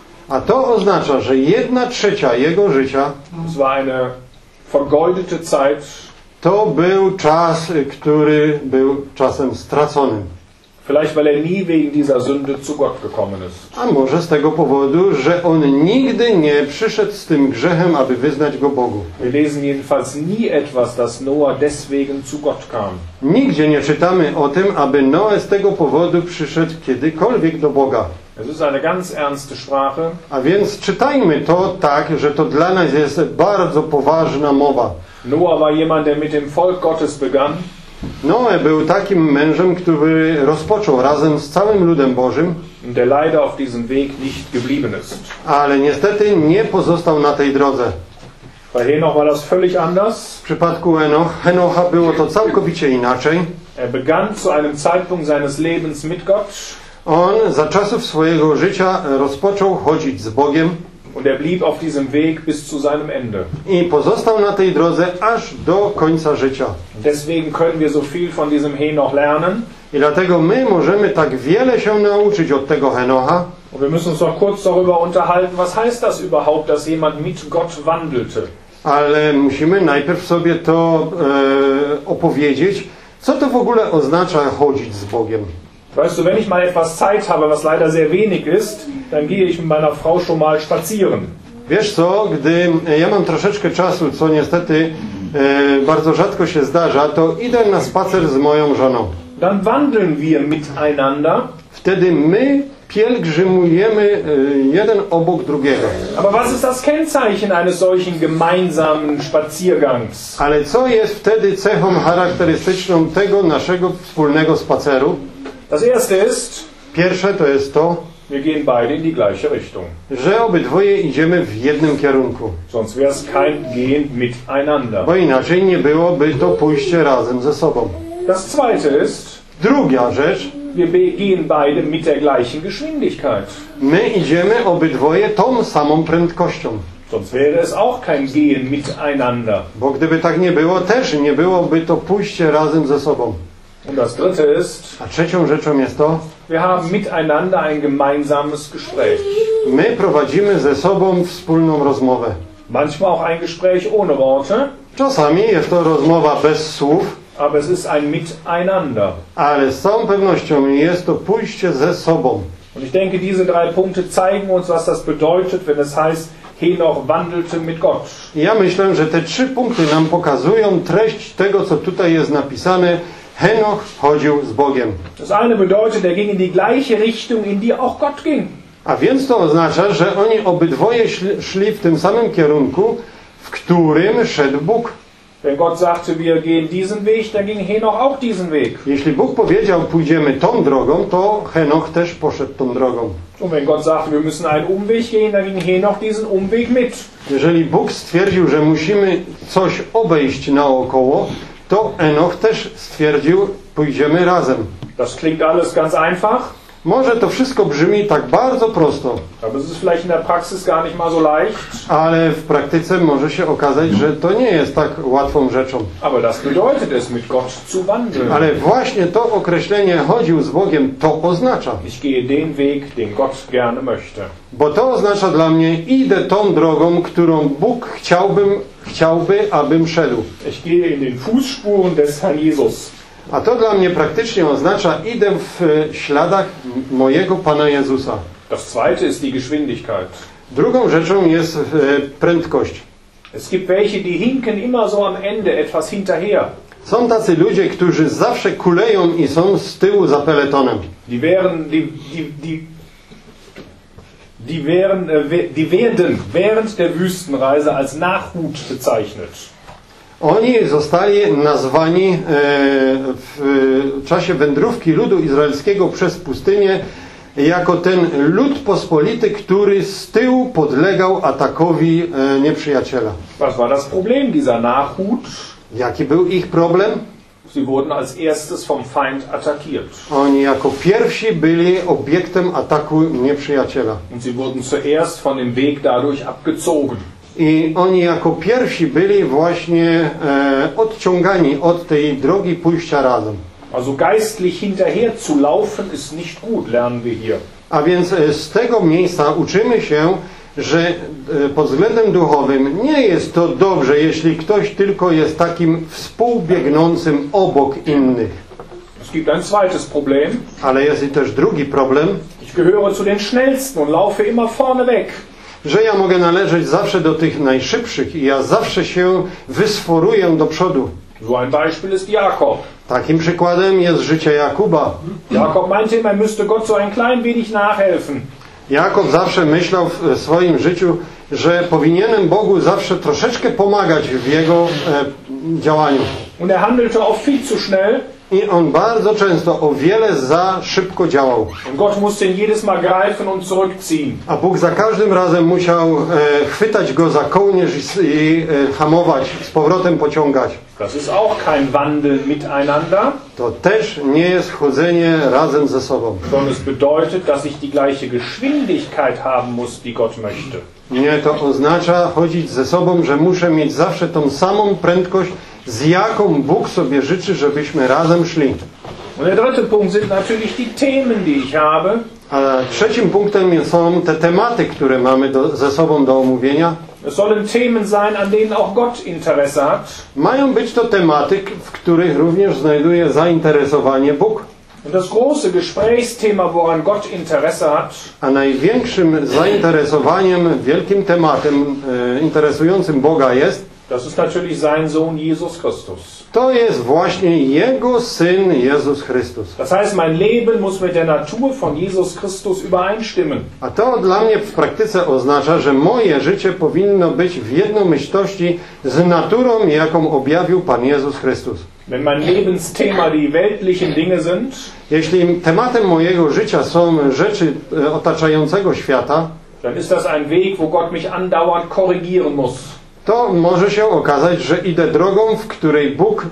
A to oznacza, że 1/3 jego życia es war eine vergeudete Zeit, to był czas, który był czasem straconym. vielleicht weil er nie wegen dieser Sünde zu Gott gekommen ist. A może z tego powodu, że on nigdy nie przyszedł z tym grzechem, aby wyznać go Bogu. Wir lesen jedenfalls nie etwas, dass Noah deswegen zu Gott kam. Nigdzie nie czytamy o tym, aby Noe z tego powodu przyszedł kiedykolwiek do Boga. Es ist eine ganz ernste Sprache. A więc czytajmy to tak, że to dla nas jest bardzo poważna mowa. Noah war jemand, der mit dem Volk Gottes begann. Noe był takim mężem, który rozpoczął razem z całym ludem Bożym, und der leider auf diesem Weg nicht geblieben ist. ale niestety nie pozostał na tej drodze. Bei Henoch war das völlig anders. W przypadku Henocha było to całkowicie inaczej. Er begann zu einem Zeitpunkt seines Lebens mit Gott. On za czasów swojego życia rozpoczął chodzić z Bogiem Und er blieb auf diesem Weg bis zu seinem Ende. i pozostał na tej drodze aż do końca życia. Deswegen können wir so viel von diesem Henoch lernen. I dlatego my możemy tak wiele się nauczyć od tego Henocha. Und wir müssen uns noch kurz darüber unterhalten, was heißt das überhaupt, dass jemand mit Gott wandelte. Ale musimy najpierw sobie to opowiedzieć, co to w ogóle oznacza chodzić z Bogiem. Weißt du, wenn ich mal etwas Zeit habe, was leider sehr wenig ist, dann gehe ich mit meiner Frau schon mal spazieren. Wiesz co, gdy ja mam troszeczkę czasu, co niestety bardzo rzadko się zdarza, to idę na spacer z moją żoną. Dann wandeln wir miteinander. Wtedy my pielgrzymujemy jeden obok drugiego. Aber was ist das Kennzeichen eines solchen gemeinsamen Spaziergangs? Ale co jest wtedy cechą charakterystyczną tego naszego wspólnego spaceru? Das erste ist, Pierwsze to jest to, wir gehen beide in die gleiche Richtung. że obydwoje idziemy w jednym kierunku. Sonst wäre es kein Gehen miteinander. Bo inaczej nie byłoby to pójście razem ze sobą. Das zweite ist, Druga rzecz, wir gehen beide mit der gleichen Geschwindigkeit. my idziemy obydwoje tą samą prędkością. Sonst wäre es auch kein Gehen miteinander. Bo gdyby tak nie było, też nie byłoby to pójście razem ze sobą. Und das dritte ist, A trzecią rzeczą jest to, Wir haben miteinander ein gemeinsames Gespräch. My prowadzimy ze sobą wspólną rozmowę. Manchmal auch ein Gespräch ohne Worte, Czasami jest to rozmowa bez słów, aber es ist ein Miteinander. ale z całą pewnością jest to pójście ze sobą. Und ich denke, diese 3 Punkte zeigen uns, was das bedeutet, wenn es heißt, Henoch wandelte mit Gott. Ja myślę, że te 3 punkty nam pokazują treść tego, co tutaj jest napisane. Henoch chodził z Bogiem. Das eine bedeutet, er ging in die gleiche Richtung, in die auch Gott ging. A więc to oznacza, że oni obydwoje szli w tym samym kierunku, w którym szedł Bóg. Wenn Gott sagte, wir gehen diesen Weg, dann ging Henoch auch diesen Weg. Jeśli Bóg powiedział, pójdziemy tą drogą, to Henoch też poszedł tą drogą. Und wenn Gott sagte, wir müssen einen Umweg gehen, dann ging Henoch diesen Umweg mit. Jeżeli Bóg stwierdził, że musimy coś obejść naokoło, to Henoch też stwierdził, pójdziemy razem. Das klingt alles ganz einfach, Może to wszystko brzmi tak bardzo prosto, aber es ist vielleicht in der Praxis gar nicht mal so leicht. ale w praktyce może się okazać, że to nie jest tak łatwą rzeczą. Aber das bedeutet es, mit Gott zu wandeln. Ale właśnie to określenie chodził z Bogiem, to oznacza. Ich gehe den Weg, den Gott gerne möchte. Bo to oznacza dla mnie, idę tą drogą, którą Bóg chciałby, abym szedł. Ich gehe in den Fußspuren des Herrn Jesus. A to dla mnie praktycznie oznacza, idę w śladach mojego Pana Jezusa. Das zweite ist die Geschwindigkeit. Drugą rzeczą jest prędkość. Es gibt welche, die hinken immer so am Ende etwas hinterher. Są tacy ludzie, którzy zawsze kuleją i są z tyłu za peletonem. Die werden während der Wüstenreise als Nachhut bezeichnet. Oni zostali nazwani w czasie wędrówki ludu izraelskiego przez pustynię jako ten lud pospolity, który z tyłu podlegał atakowi nieprzyjaciela. Was war das Problem dieser Nachhut? Jaki był ich problem? Sie wurden als erstes vom Feind attackiert. Oni jako pierwsi byli obiektem ataku nieprzyjaciela. Und sie wurden zuerst von dem Weg dadurch abgezogen. I oni jako pierwsi byli właśnie odciągani od tej drogi pójścia razem. Also geistlich hinterher zu laufen ist nicht gut, lernen wir hier. A więc z tego miejsca uczymy się, że pod względem duchowym nie jest to dobrze, jeśli ktoś tylko jest takim współbiegnącym obok innych. Es gibt ein zweites Problem. Ale jest i też drugi problem, Ich gehöre zu den Schnellsten und laufe immer vorne weg. że ja mogę należeć zawsze do tych najszybszych i ja zawsze się wysforuję do przodu. So ein Beispiel ist Jakob. Takim przykładem jest życie Jakuba. Jakob meinte immer, er müsste Gott so ein klein wenig nachhelfen. Jakub zawsze myślał w swoim życiu, że powinienem Bogu zawsze troszeczkę pomagać w jego działaniu. Und er handelte oft viel zu schnell. I on bardzo często o wiele za szybko działał. Und Gott musste ihn jedes Mal greifen und zurückziehen. A Bóg za każdym razem musiał chwytać go za kołnierz i hamować, z powrotem pociągać. Das ist auch kein Wandeln miteinander. To też nie jest chodzenie razem ze sobą. Sondern es bedeutet, dass ich die gleiche Geschwindigkeit haben muss, die Gott möchte. Nie, to oznacza chodzić ze sobą, że muszę mieć zawsze tą samą prędkość, z jaką Bóg sobie życzy, żebyśmy razem szli. Und der dritte Punkt sind natürlich die Themen, die ich habe. A trzecim punktem są te tematy, które mamy ze sobą do omówienia. Es sollen Themen sein, an denen auch Gott Interesse hat. Mają być to tematy, w których również znajduje zainteresowanie Bóg. Und das große Gesprächsthema, woran Gott Interesse hat, A największym zainteresowaniem, wielkim tematem interesującym Boga jest, das ist natürlich sein Sohn Jesus Christus. to jest właśnie Jego Syn Jezus Chrystus. Das heißt, mein Leben muss mit der Natur von Jesus Christus übereinstimmen. A to dla mnie w praktyce oznacza, że moje życie powinno być w jednomyślności z naturą, jaką objawił Pan Jezus Chrystus. Wenn mein Lebensthema die weltlichen Dinge sind, Jeśli tematem mojego życia są rzeczy otaczającego świata, dann ist das ein Weg, wo Gott mich andauernd korrigieren muss. to może się okazać, że idę drogą, w której Bóg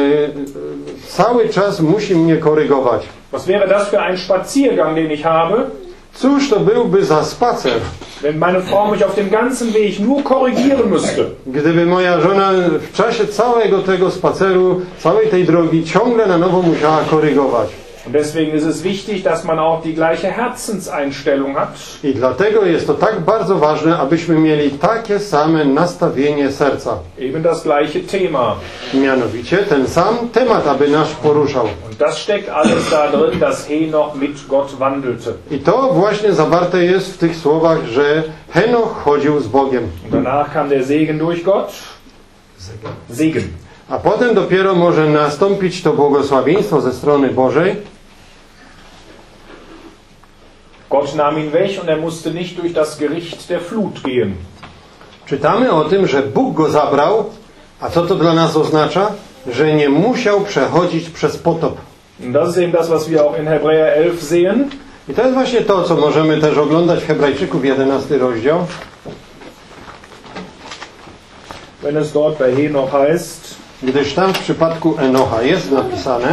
cały czas musi mnie korygować. Was wäre das für ein Spaziergang, den ich habe, Cóż to byłby za spacer, wenn meine Frau mich auf dem ganzen Weg nur korrigieren müsste? gdyby moja żona w czasie całego tego spaceru, całej tej drogi ciągle na nowo musiała korygować. Und deswegen ist es wichtig, dass man auch die gleiche Herzenseinstellung hat. I dlatego jest to tak bardzo ważne, abyśmy mieli takie same nastawienie serca. Eben das gleiche Thema. Mianowicie ten sam temat, aby nas poruszał. Und das steckt alles da drin, dass Henoch mit Gott wandelte. I to właśnie zawarte jest w tych słowach, że Henoch chodził z Bogiem. Und danach kam der Segen durch Gott. Segen. A potem dopiero może nastąpić to błogosławieństwo ze strony Bożej. Gott nahm ihn weg und er musste nicht durch das Gericht der Flut gehen. Czytamy o tym, że Bóg go zabrał, a co to dla nas oznacza? Że nie musiał przechodzić przez potop. Und das ist eben das, was wir auch in Hebräer 11 sehen. I to jest właśnie to, co możemy też oglądać w Hebrajczyków 11 rozdział. Wenn es dort bei Henoch heißt, Gdyż tam w przypadku Enocha jest napisane: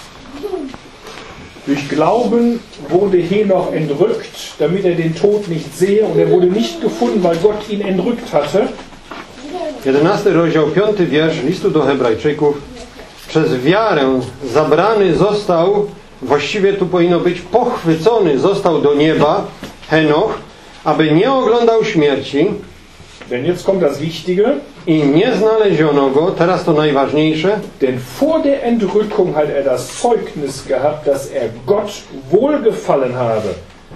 durch Glauben wurde Henoch entrückt, damit er den Tod nicht sehe, und er wurde nicht gefunden, weil Gott ihn entrückt hatte. 11 rozdział, 5 wiersz listu do Hebrajczyków. Przez wiarę zabrany został, właściwie tu powinno być pochwycony został do nieba Henoch, aby nie oglądał śmierci. Denn jetzt kommt das Wichtige. I nie znaleziono go, teraz to najważniejsze. Denn vor der Entrückung hat er das Zeugnis gehabt, dass er Gott wohlgefallen habe.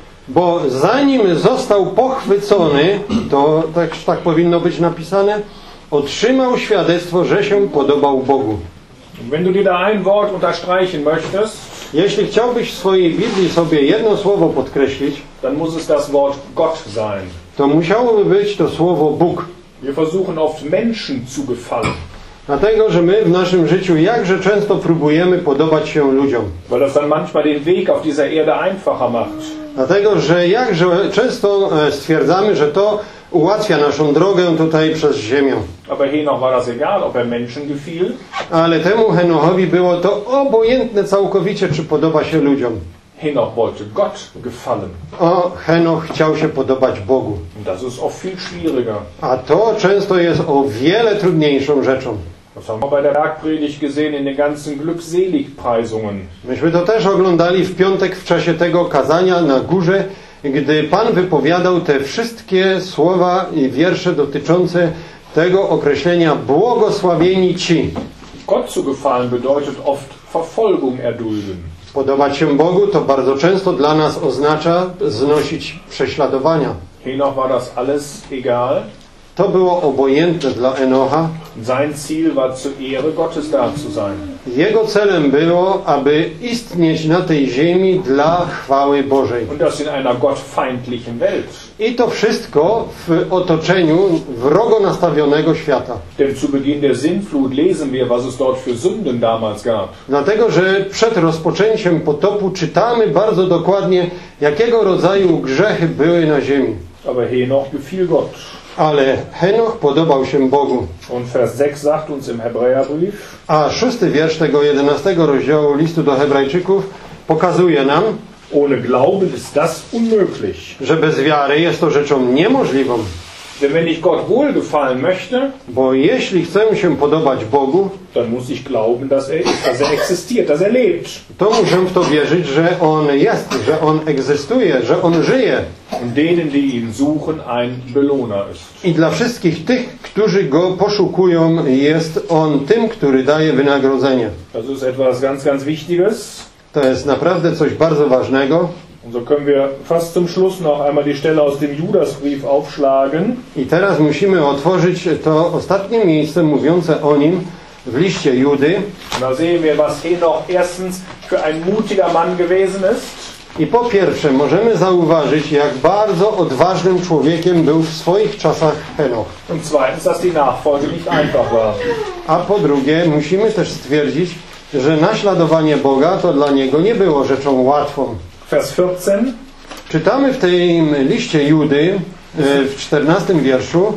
Bo zanim został pochwycony, to tak powinno być napisane, otrzymał świadectwo, że się podobał Bogu. Und wenn du dir da ein Wort unterstreichen möchtest, Jeśli chciałbyś w swojej Biblii sobie jedno słowo podkreślić, dann muss es das Wort Gott sein. to musiałoby być to słowo Bóg. Wir versuchen oft Menschen zu gefallen, Dlatego, że my w naszym życiu jakże często próbujemy podobać się ludziom. weil das dann manchmal den Weg auf dieser Erde einfacher macht. Dlatego, że jakże często stwierdzamy, że to ułatwia naszą drogę tutaj przez ziemię. Aber Henoch war das egal, ob er Menschen gefiel. Ale temu Henochowi było to obojętne całkowicie, czy podoba się ludziom. Henoch wollte Gott gefallen. Henoch chciał się podobać Bogu. Und das ist oft viel schwieriger. A to często jest o wiele trudniejszą rzeczą. Das haben wir bei der Bergpredigt gesehen in den ganzen Glückseligpreisungen. Myśmy to też oglądali w piątek w czasie tego kazania na górze, gdy Pan wypowiadał te wszystkie słowa i wiersze dotyczące tego określenia błogosławieni ci. Gott zu gefallen bedeutet oft Verfolgung erdulden. Podobać się Bogu to bardzo często dla nas oznacza znosić prześladowania. Henoch war das alles egal. To było obojętne dla Enocha. Sein Ziel war zur Ehre Gottes da zu sein. Jego celem było, aby istnieć na tej ziemi dla chwały Bożej. Und das in einer gottfeindlichen Welt. I to wszystko w otoczeniu wrogo nastawionego świata. Denn zu Beginn der Sintflut lesen wir, was es dort für Sünden damals gab. Dlatego, że przed rozpoczęciem potopu czytamy bardzo dokładnie, jakiego rodzaju grzechy były na ziemi. Aber Henoch gefiel Gott. Ale Henoch podobał się Bogu. Und Vers 6 sagt uns im Hebräerbrief, A 6 wiersz tego 11 rozdziału listu do Hebrajczyków pokazuje nam, ohne Glauben ist das unmöglich. że bez wiary jest to rzeczą niemożliwą. Denn wenn ich Gott wohlgefallen möchte, Bo jeśli chcę się podobać Bogu, dann muss ich glauben, dass er ist, dass er existiert, dass er lebt. to muszę w to wierzyć, że On jest, że On egzystuje, że On żyje. Und denen, die ihn suchen, ein Belohner ist. I dla wszystkich tych, którzy Go poszukują, jest On tym, który daje wynagrodzenie. Das ist etwas ganz, ganz Wichtiges. To jest naprawdę coś bardzo ważnego. Und so können wir fast zum Schluss noch einmal die Stelle aus dem Judasbrief aufschlagen. I teraz musimy otworzyć to ostatnie miejsce mówiące o nim w liście Judy. Und da sehen wir, was Henoch erstens für ein mutiger Mann gewesen ist. I po pierwsze możemy zauważyć, jak bardzo odważnym człowiekiem był w swoich czasach Henoch. Und zweitens, dass die Nachfolge nicht einfach war. A po drugie musimy też stwierdzić, że naśladowanie Boga to dla niego nie było rzeczą łatwą. Vers 14. Czytamy w tym liście Judy w 14 wierszu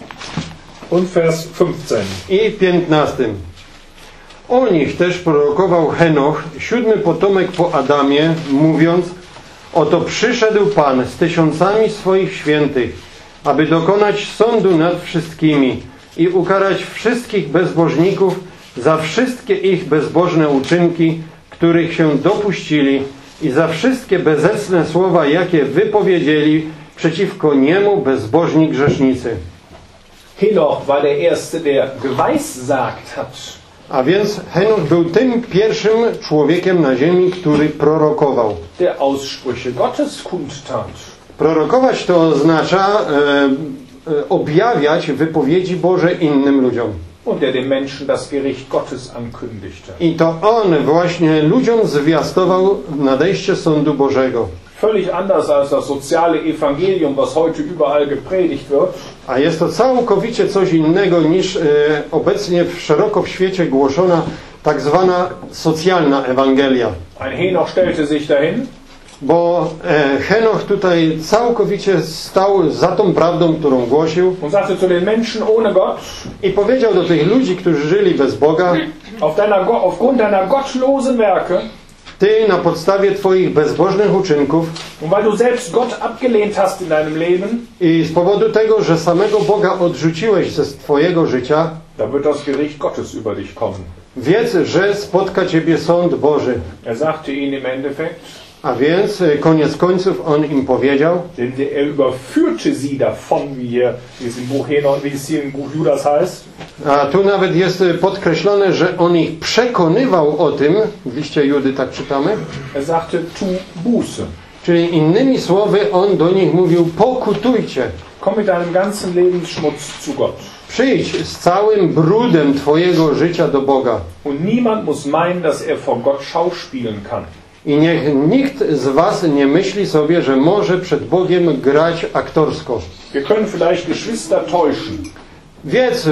Und Vers 15. i 15. O nich też prorokował Henoch, 7 potomek po Adamie, mówiąc: oto przyszedł Pan z tysiącami swoich świętych, aby dokonać sądu nad wszystkimi i ukarać wszystkich bezbożników za wszystkie ich bezbożne uczynki, których się dopuścili i za wszystkie bezecne słowa, jakie wypowiedzieli przeciwko niemu bezbożni grzesznicy. Henoch war der Erste, der geweissagt hat. A więc Henoch był tym pierwszym człowiekiem na ziemi, który prorokował. Der Aussprüche Gottes kundtat. Prorokować to oznacza objawiać wypowiedzi Boże innym ludziom. Und der den Menschen das Gericht Gottes ankündigte. I to on właśnie ludziom zwiastował nadejście sądu Bożego. Völlig anders als das soziale Evangelium, was heute überall gepredigt wird. A jest to całkowicie coś innego niż obecnie szeroko w świecie głoszona tak zwana socjalna Ewangelia. Ein Henoch stellte sich dahin. Bo Henoch tutaj całkowicie stał za tą prawdą, którą głosił. Und sagte zu den Menschen ohne Gott. I powiedział do tych ludzi, którzy żyli bez Boga: Aufgrund deiner gottlosen Werke. Ty na podstawie twoich bezbożnych uczynków Und weil du selbst Gott abgelehnt hast in deinem Leben, i z powodu tego, że samego Boga odrzuciłeś ze twojego życia, da wird das Gericht Gottes über dich kommen. wiedz, że spotka ciebie sąd Boży. Er sagte ihnen im Endeffekt, a więc koniec końców on im powiedział, denn er überführte sie davon, wie es hier im Buch Judas heißt. a tu nawet jest podkreślone, że on ich przekonywał o tym, w liście Judy tak czytamy, Er sagte, tu Buße. czyli innymi słowy on do nich mówił: pokutujcie. Komm mit deinem ganzen Lebensschmutz zu Gott. Przyjdź z całym brudem twojego życia do Boga. Und niemand muss meinen, dass er vor Gott schauspielen kann. I niech nikt z was nie myśli sobie, że może przed Bogiem grać aktorsko. Wir können vielleicht Geschwister täuschen. Wiedz,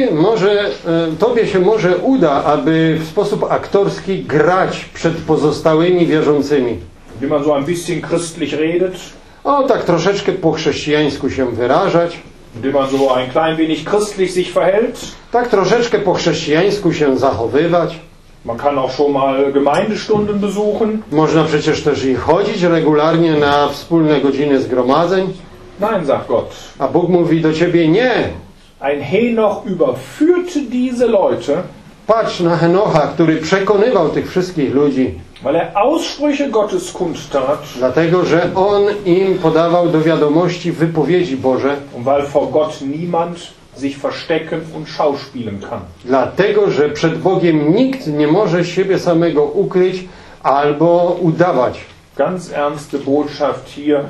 tobie się może uda, aby w sposób aktorski grać przed pozostałymi wierzącymi. Wie man so ein bisschen christlich redet. O, tak troszeczkę po chrześcijańsku się wyrażać. Indem man so ein klein wenig christlich sich verhält. Tak troszeczkę po chrześcijańsku się zachowywać. Man kann auch schon mal Gemeindestunden besuchen. Można przecież też i chodzić regularnie na wspólne godziny zgromadzeń. Nein, sagt Gott. A Bóg mówi do ciebie: nie. Ein Henoch überführte diese Leute, Patrz na Henocha, który przekonywał tych wszystkich ludzi. weil er Aussprüche Gottes kundtat. Dlatego, że on im podawał do wiadomości wypowiedzi Boże. Und weil vor Gott niemand sich verstecken und schauspielen kann. Dlatego, że przed Bogiem nikt nie może siebie samego ukryć albo udawać. Ganz ernste Botschaft hier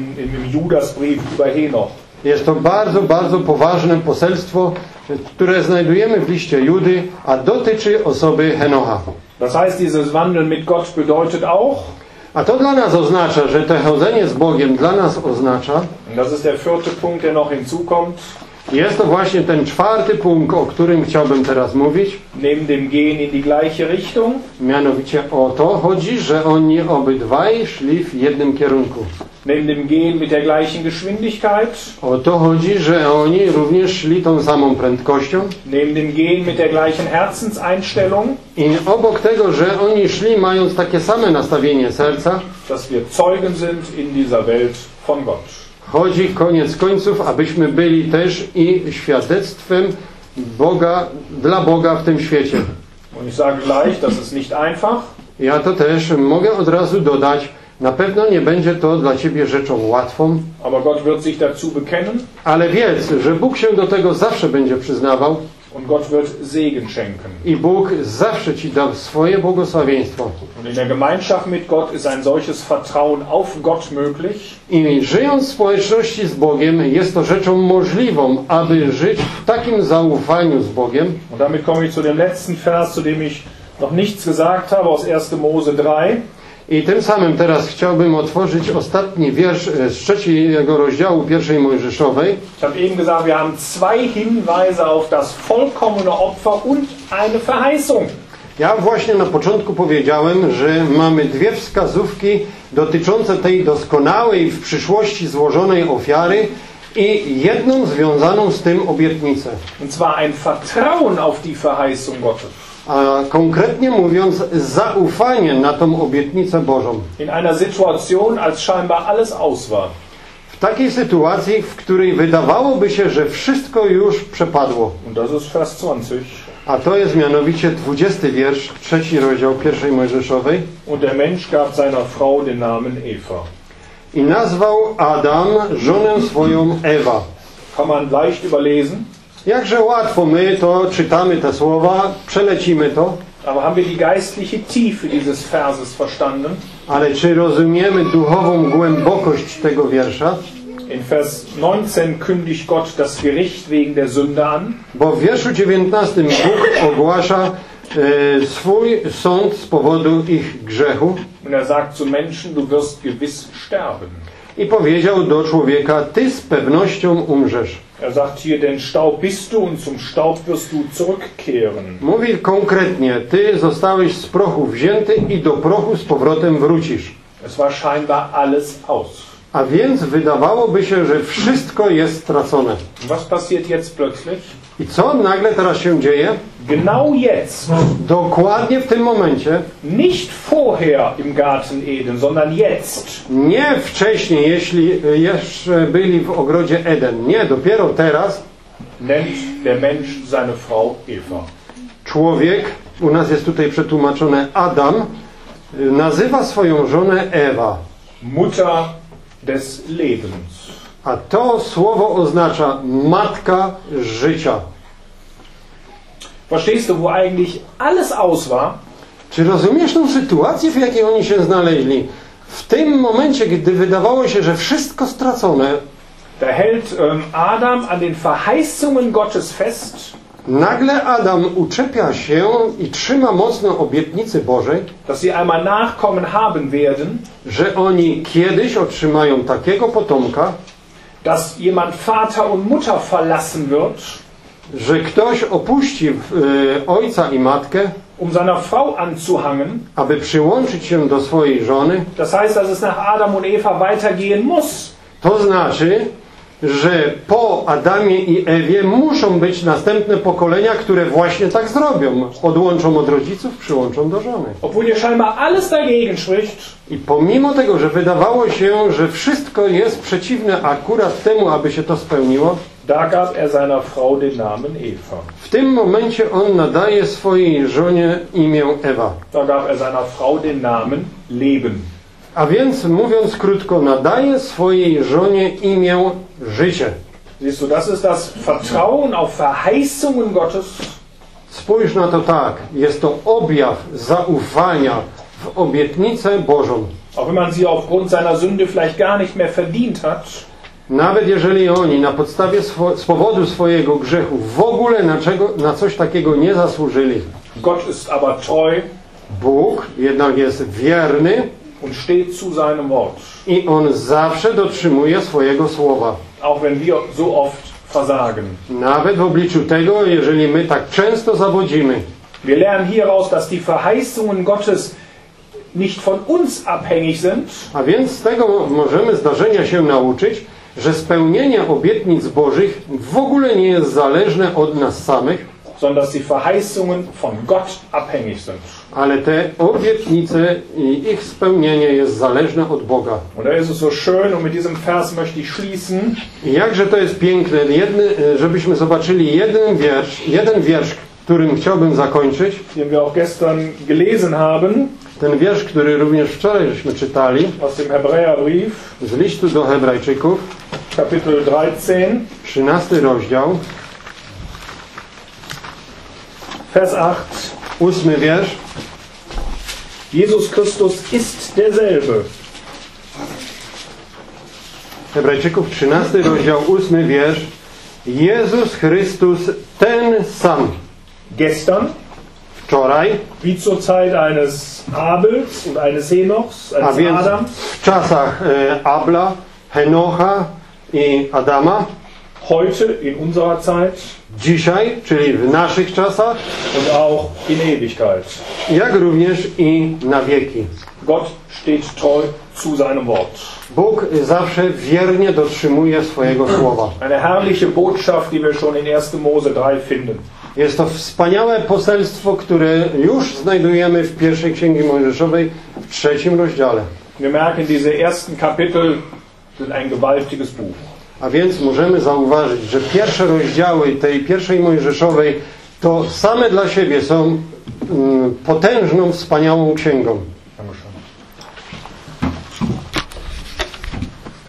im Judasbrief über Henoch. Jest to bardzo, bardzo poważne poselstwo, które znajdujemy w liście Judy, a dotyczy osoby Henocha. Das heißt, dieses Wandeln mit Gott bedeutet auch, A to dla nas oznacza, że to chodzenie z Bogiem dla nas oznacza, und das ist der vierte Punkt, der noch hinzukommt, jest to właśnie ten czwarty punkt, o którym chciałbym teraz mówić. neben dem Gehen in die gleiche Richtung, Mianowicie o to chodzi, że oni obydwaj szli w jednym kierunku. neben dem Gehen mit der gleichen Geschwindigkeit, O to chodzi, że oni również szli tą samą prędkością. neben dem Gehen mit der gleichen Herzenseinstellung, I obok tego, że oni szli mając takie same nastawienie serca, dass wir Zeugen sind in dieser Welt von Gott. chodzi koniec końców, abyśmy byli też i świadectwem Boga, dla Boga w tym świecie. Und ich sage gleich, das ist nicht einfach, Ja to też mogę od razu dodać, na pewno nie będzie to dla ciebie rzeczą łatwą, aber Gott wird sich dazu bekennen ale wiedz, że Bóg się do tego zawsze będzie przyznawał und Gott wird Segen schenken. i Bóg zawsze ci da swoje błogosławieństwo. Und in der Gemeinschaft mit Gott ist ein solches Vertrauen auf Gott möglich. I żyjąc w społeczności z Bogiem, jest to rzeczą możliwą, aby żyć w takim zaufaniu z Bogiem. Und damit komme ich zu dem letzten Vers, zu dem ich noch nichts gesagt habe, aus 1. Mose 3. I tym samym teraz chciałbym otworzyć ostatni wiersz z 3 rozdziału 1 Mojżeszowej. Ich habe eben gesagt, wir haben zwei Hinweise auf das vollkommene Opfer und eine Verheißung. Ja właśnie na początku powiedziałem, że mamy dwie wskazówki dotyczące tej doskonałej w przyszłości złożonej ofiary i jedną związaną z tym obietnicę. Und zwar ein Vertrauen auf die Verheißung Gottes. A konkretnie mówiąc, zaufanie na tą obietnicę Bożą. In einer Situation, als scheinbar alles aus war. W takiej sytuacji, w której wydawałoby się, że wszystko już przepadło. Und das ist Vers 20. A to jest mianowicie 20 wiersz, 3 rozdział 1 Mojżeszowej. Und der Mensch gab seiner Frau den Namen Eva. I nazwał Adam żonę swoją Ewa. Kann man leicht überlesen. Jakże łatwo my to czytamy te słowa, przelecimy to. Aber haben wir die geistliche Tiefe dieses Verses verstanden? Ale czy rozumiemy duchową głębokość tego wiersza? In Vers 19 kündigt Gott das Gericht wegen der Sünde an. Bo w wierszu 19 Bóg ogłasza swój sąd z powodu ich grzechu. Und er sagt zu Menschen, du wirst gewiss sterben. I powiedział do człowieka, ty z pewnością umrzesz. Er sagt hier, denn Staub bist du und zum Staub wirst du zurückkehren. Mówi konkretnie, ty zostałeś z prochu wzięty i do prochu z powrotem wrócisz. Es war scheinbar alles aus. A więc wydawałoby się, że wszystko jest stracone. Was passiert jetzt plötzlich? I co nagle teraz się dzieje? Genau jetzt. Dokładnie w tym momencie, Nicht vorher im Garten Eden, sondern jetzt. nie wcześniej, jeśli jeszcze byli w ogrodzie Eden. Nie, dopiero teraz Nennt der Mensch seine Frau Eva. człowiek, u nas jest tutaj przetłumaczone Adam, nazywa swoją żonę Ewa. Mutter des Lebens. A to słowo oznacza matka życia. Verstehst du, wo eigentlich alles aus war? Czy rozumiesz tą sytuację, w jakiej oni się znaleźli? W tym momencie, gdy wydawało się, że wszystko stracone, Da hält Adam an den Verheißungen Gottes fest, nagle Adam uczepia się i trzyma mocno obietnicy Bożej, dass sie einmal Nachkommen haben werden, że oni kiedyś otrzymają takiego potomka, dass jemand Vater und Mutter verlassen wird, że ktoś opuści ojca i matkę, um seiner Frau anzuhangen. aby przyłączyć się do swojej żony. Das heißt, dass es nach Adam und Eva weitergehen muss. To znaczy, że po Adamie i Ewie muszą być następne pokolenia, które właśnie tak zrobią. Odłączą od rodziców, przyłączą do żony. Obwohl hier scheinbar alles dagegen spricht, I pomimo tego, że wydawało się, że wszystko jest przeciwne akurat temu, aby się to spełniło, da gab er seiner Frau den Namen Eva. w tym momencie on nadaje swojej żonie imię Ewa. Da gab er seiner Frau den Namen Leben. A więc, mówiąc krótko, nadaje swojej żonie imię życie. Siehst du, das ist das Vertrauen auf Verheißungen Gottes. Spójrz na to tak. Jest to objaw zaufania w obietnicę Bożą. Auch wenn man sie aufgrund seiner Sünde vielleicht gar nicht mehr verdient hat. Nawet jeżeli oni na podstawie z powodu swojego grzechu w ogóle na coś takiego nie zasłużyli. Gott ist aber treu Bóg jednak jest wierny und steht zu seinem Wort. i On zawsze dotrzymuje swojego słowa. Auch wenn wir so oft versagen. Nawet w obliczu tego, jeżeli my tak często zawodzimy. Wir lernen hieraus, dass die Verheißungen Gottes nicht von uns abhängig sind, A więc z tego możemy zdarzenia się nauczyć, że spełnienie obietnic Bożych w ogóle nie jest zależne od nas samych, sondern dass die Verheißungen von Gott abhängig sind. ale te obietnice i ich spełnienie jest zależne od Boga. Und da ist es so schön, und mit diesem Vers möchte ich schließen, I jakże to jest piękne, żebyśmy zobaczyli jeden wiersz, którym chciałbym zakończyć. den wir auch gestern gelesen haben, Ten wiersz, który również wczoraj żeśmy czytali, aus dem Hebräerbrief, z listu do Hebrajczyków, Kapitel 13, 13 rozdział, Vers 8. 8 wiersz. Jesus Christus ist derselbe. Hebrajczyków 13 rozdział, 8 wiersz. Jezus Chrystus ten sam. Gestern, Wczoraj, wie zur Zeit eines Abels und eines Henochs, a eines więc Adams, w czasach Abla, Henocha i Adama, heute in unserer Zeit dzisiaj, czyli w naszych czasach, und auch in Ewigkeit. jak również i na wieki. Gott steht treu zu seinem Wort. Bóg zawsze wiernie dotrzymuje swojego słowa. Eine herrliche Botschaft, die wir schon in 1. Mose 3 finden. Jest to wspaniałe poselstwo, które już znajdujemy w pierwszej Księgi Mojżeszowej w 3 rozdziale. Wir merken, diese ersten Kapitel sind ein gewaltiges Buch. A więc możemy zauważyć, że pierwsze rozdziały tej pierwszej Mojżeszowej to same dla siebie są potężną, wspaniałą księgą.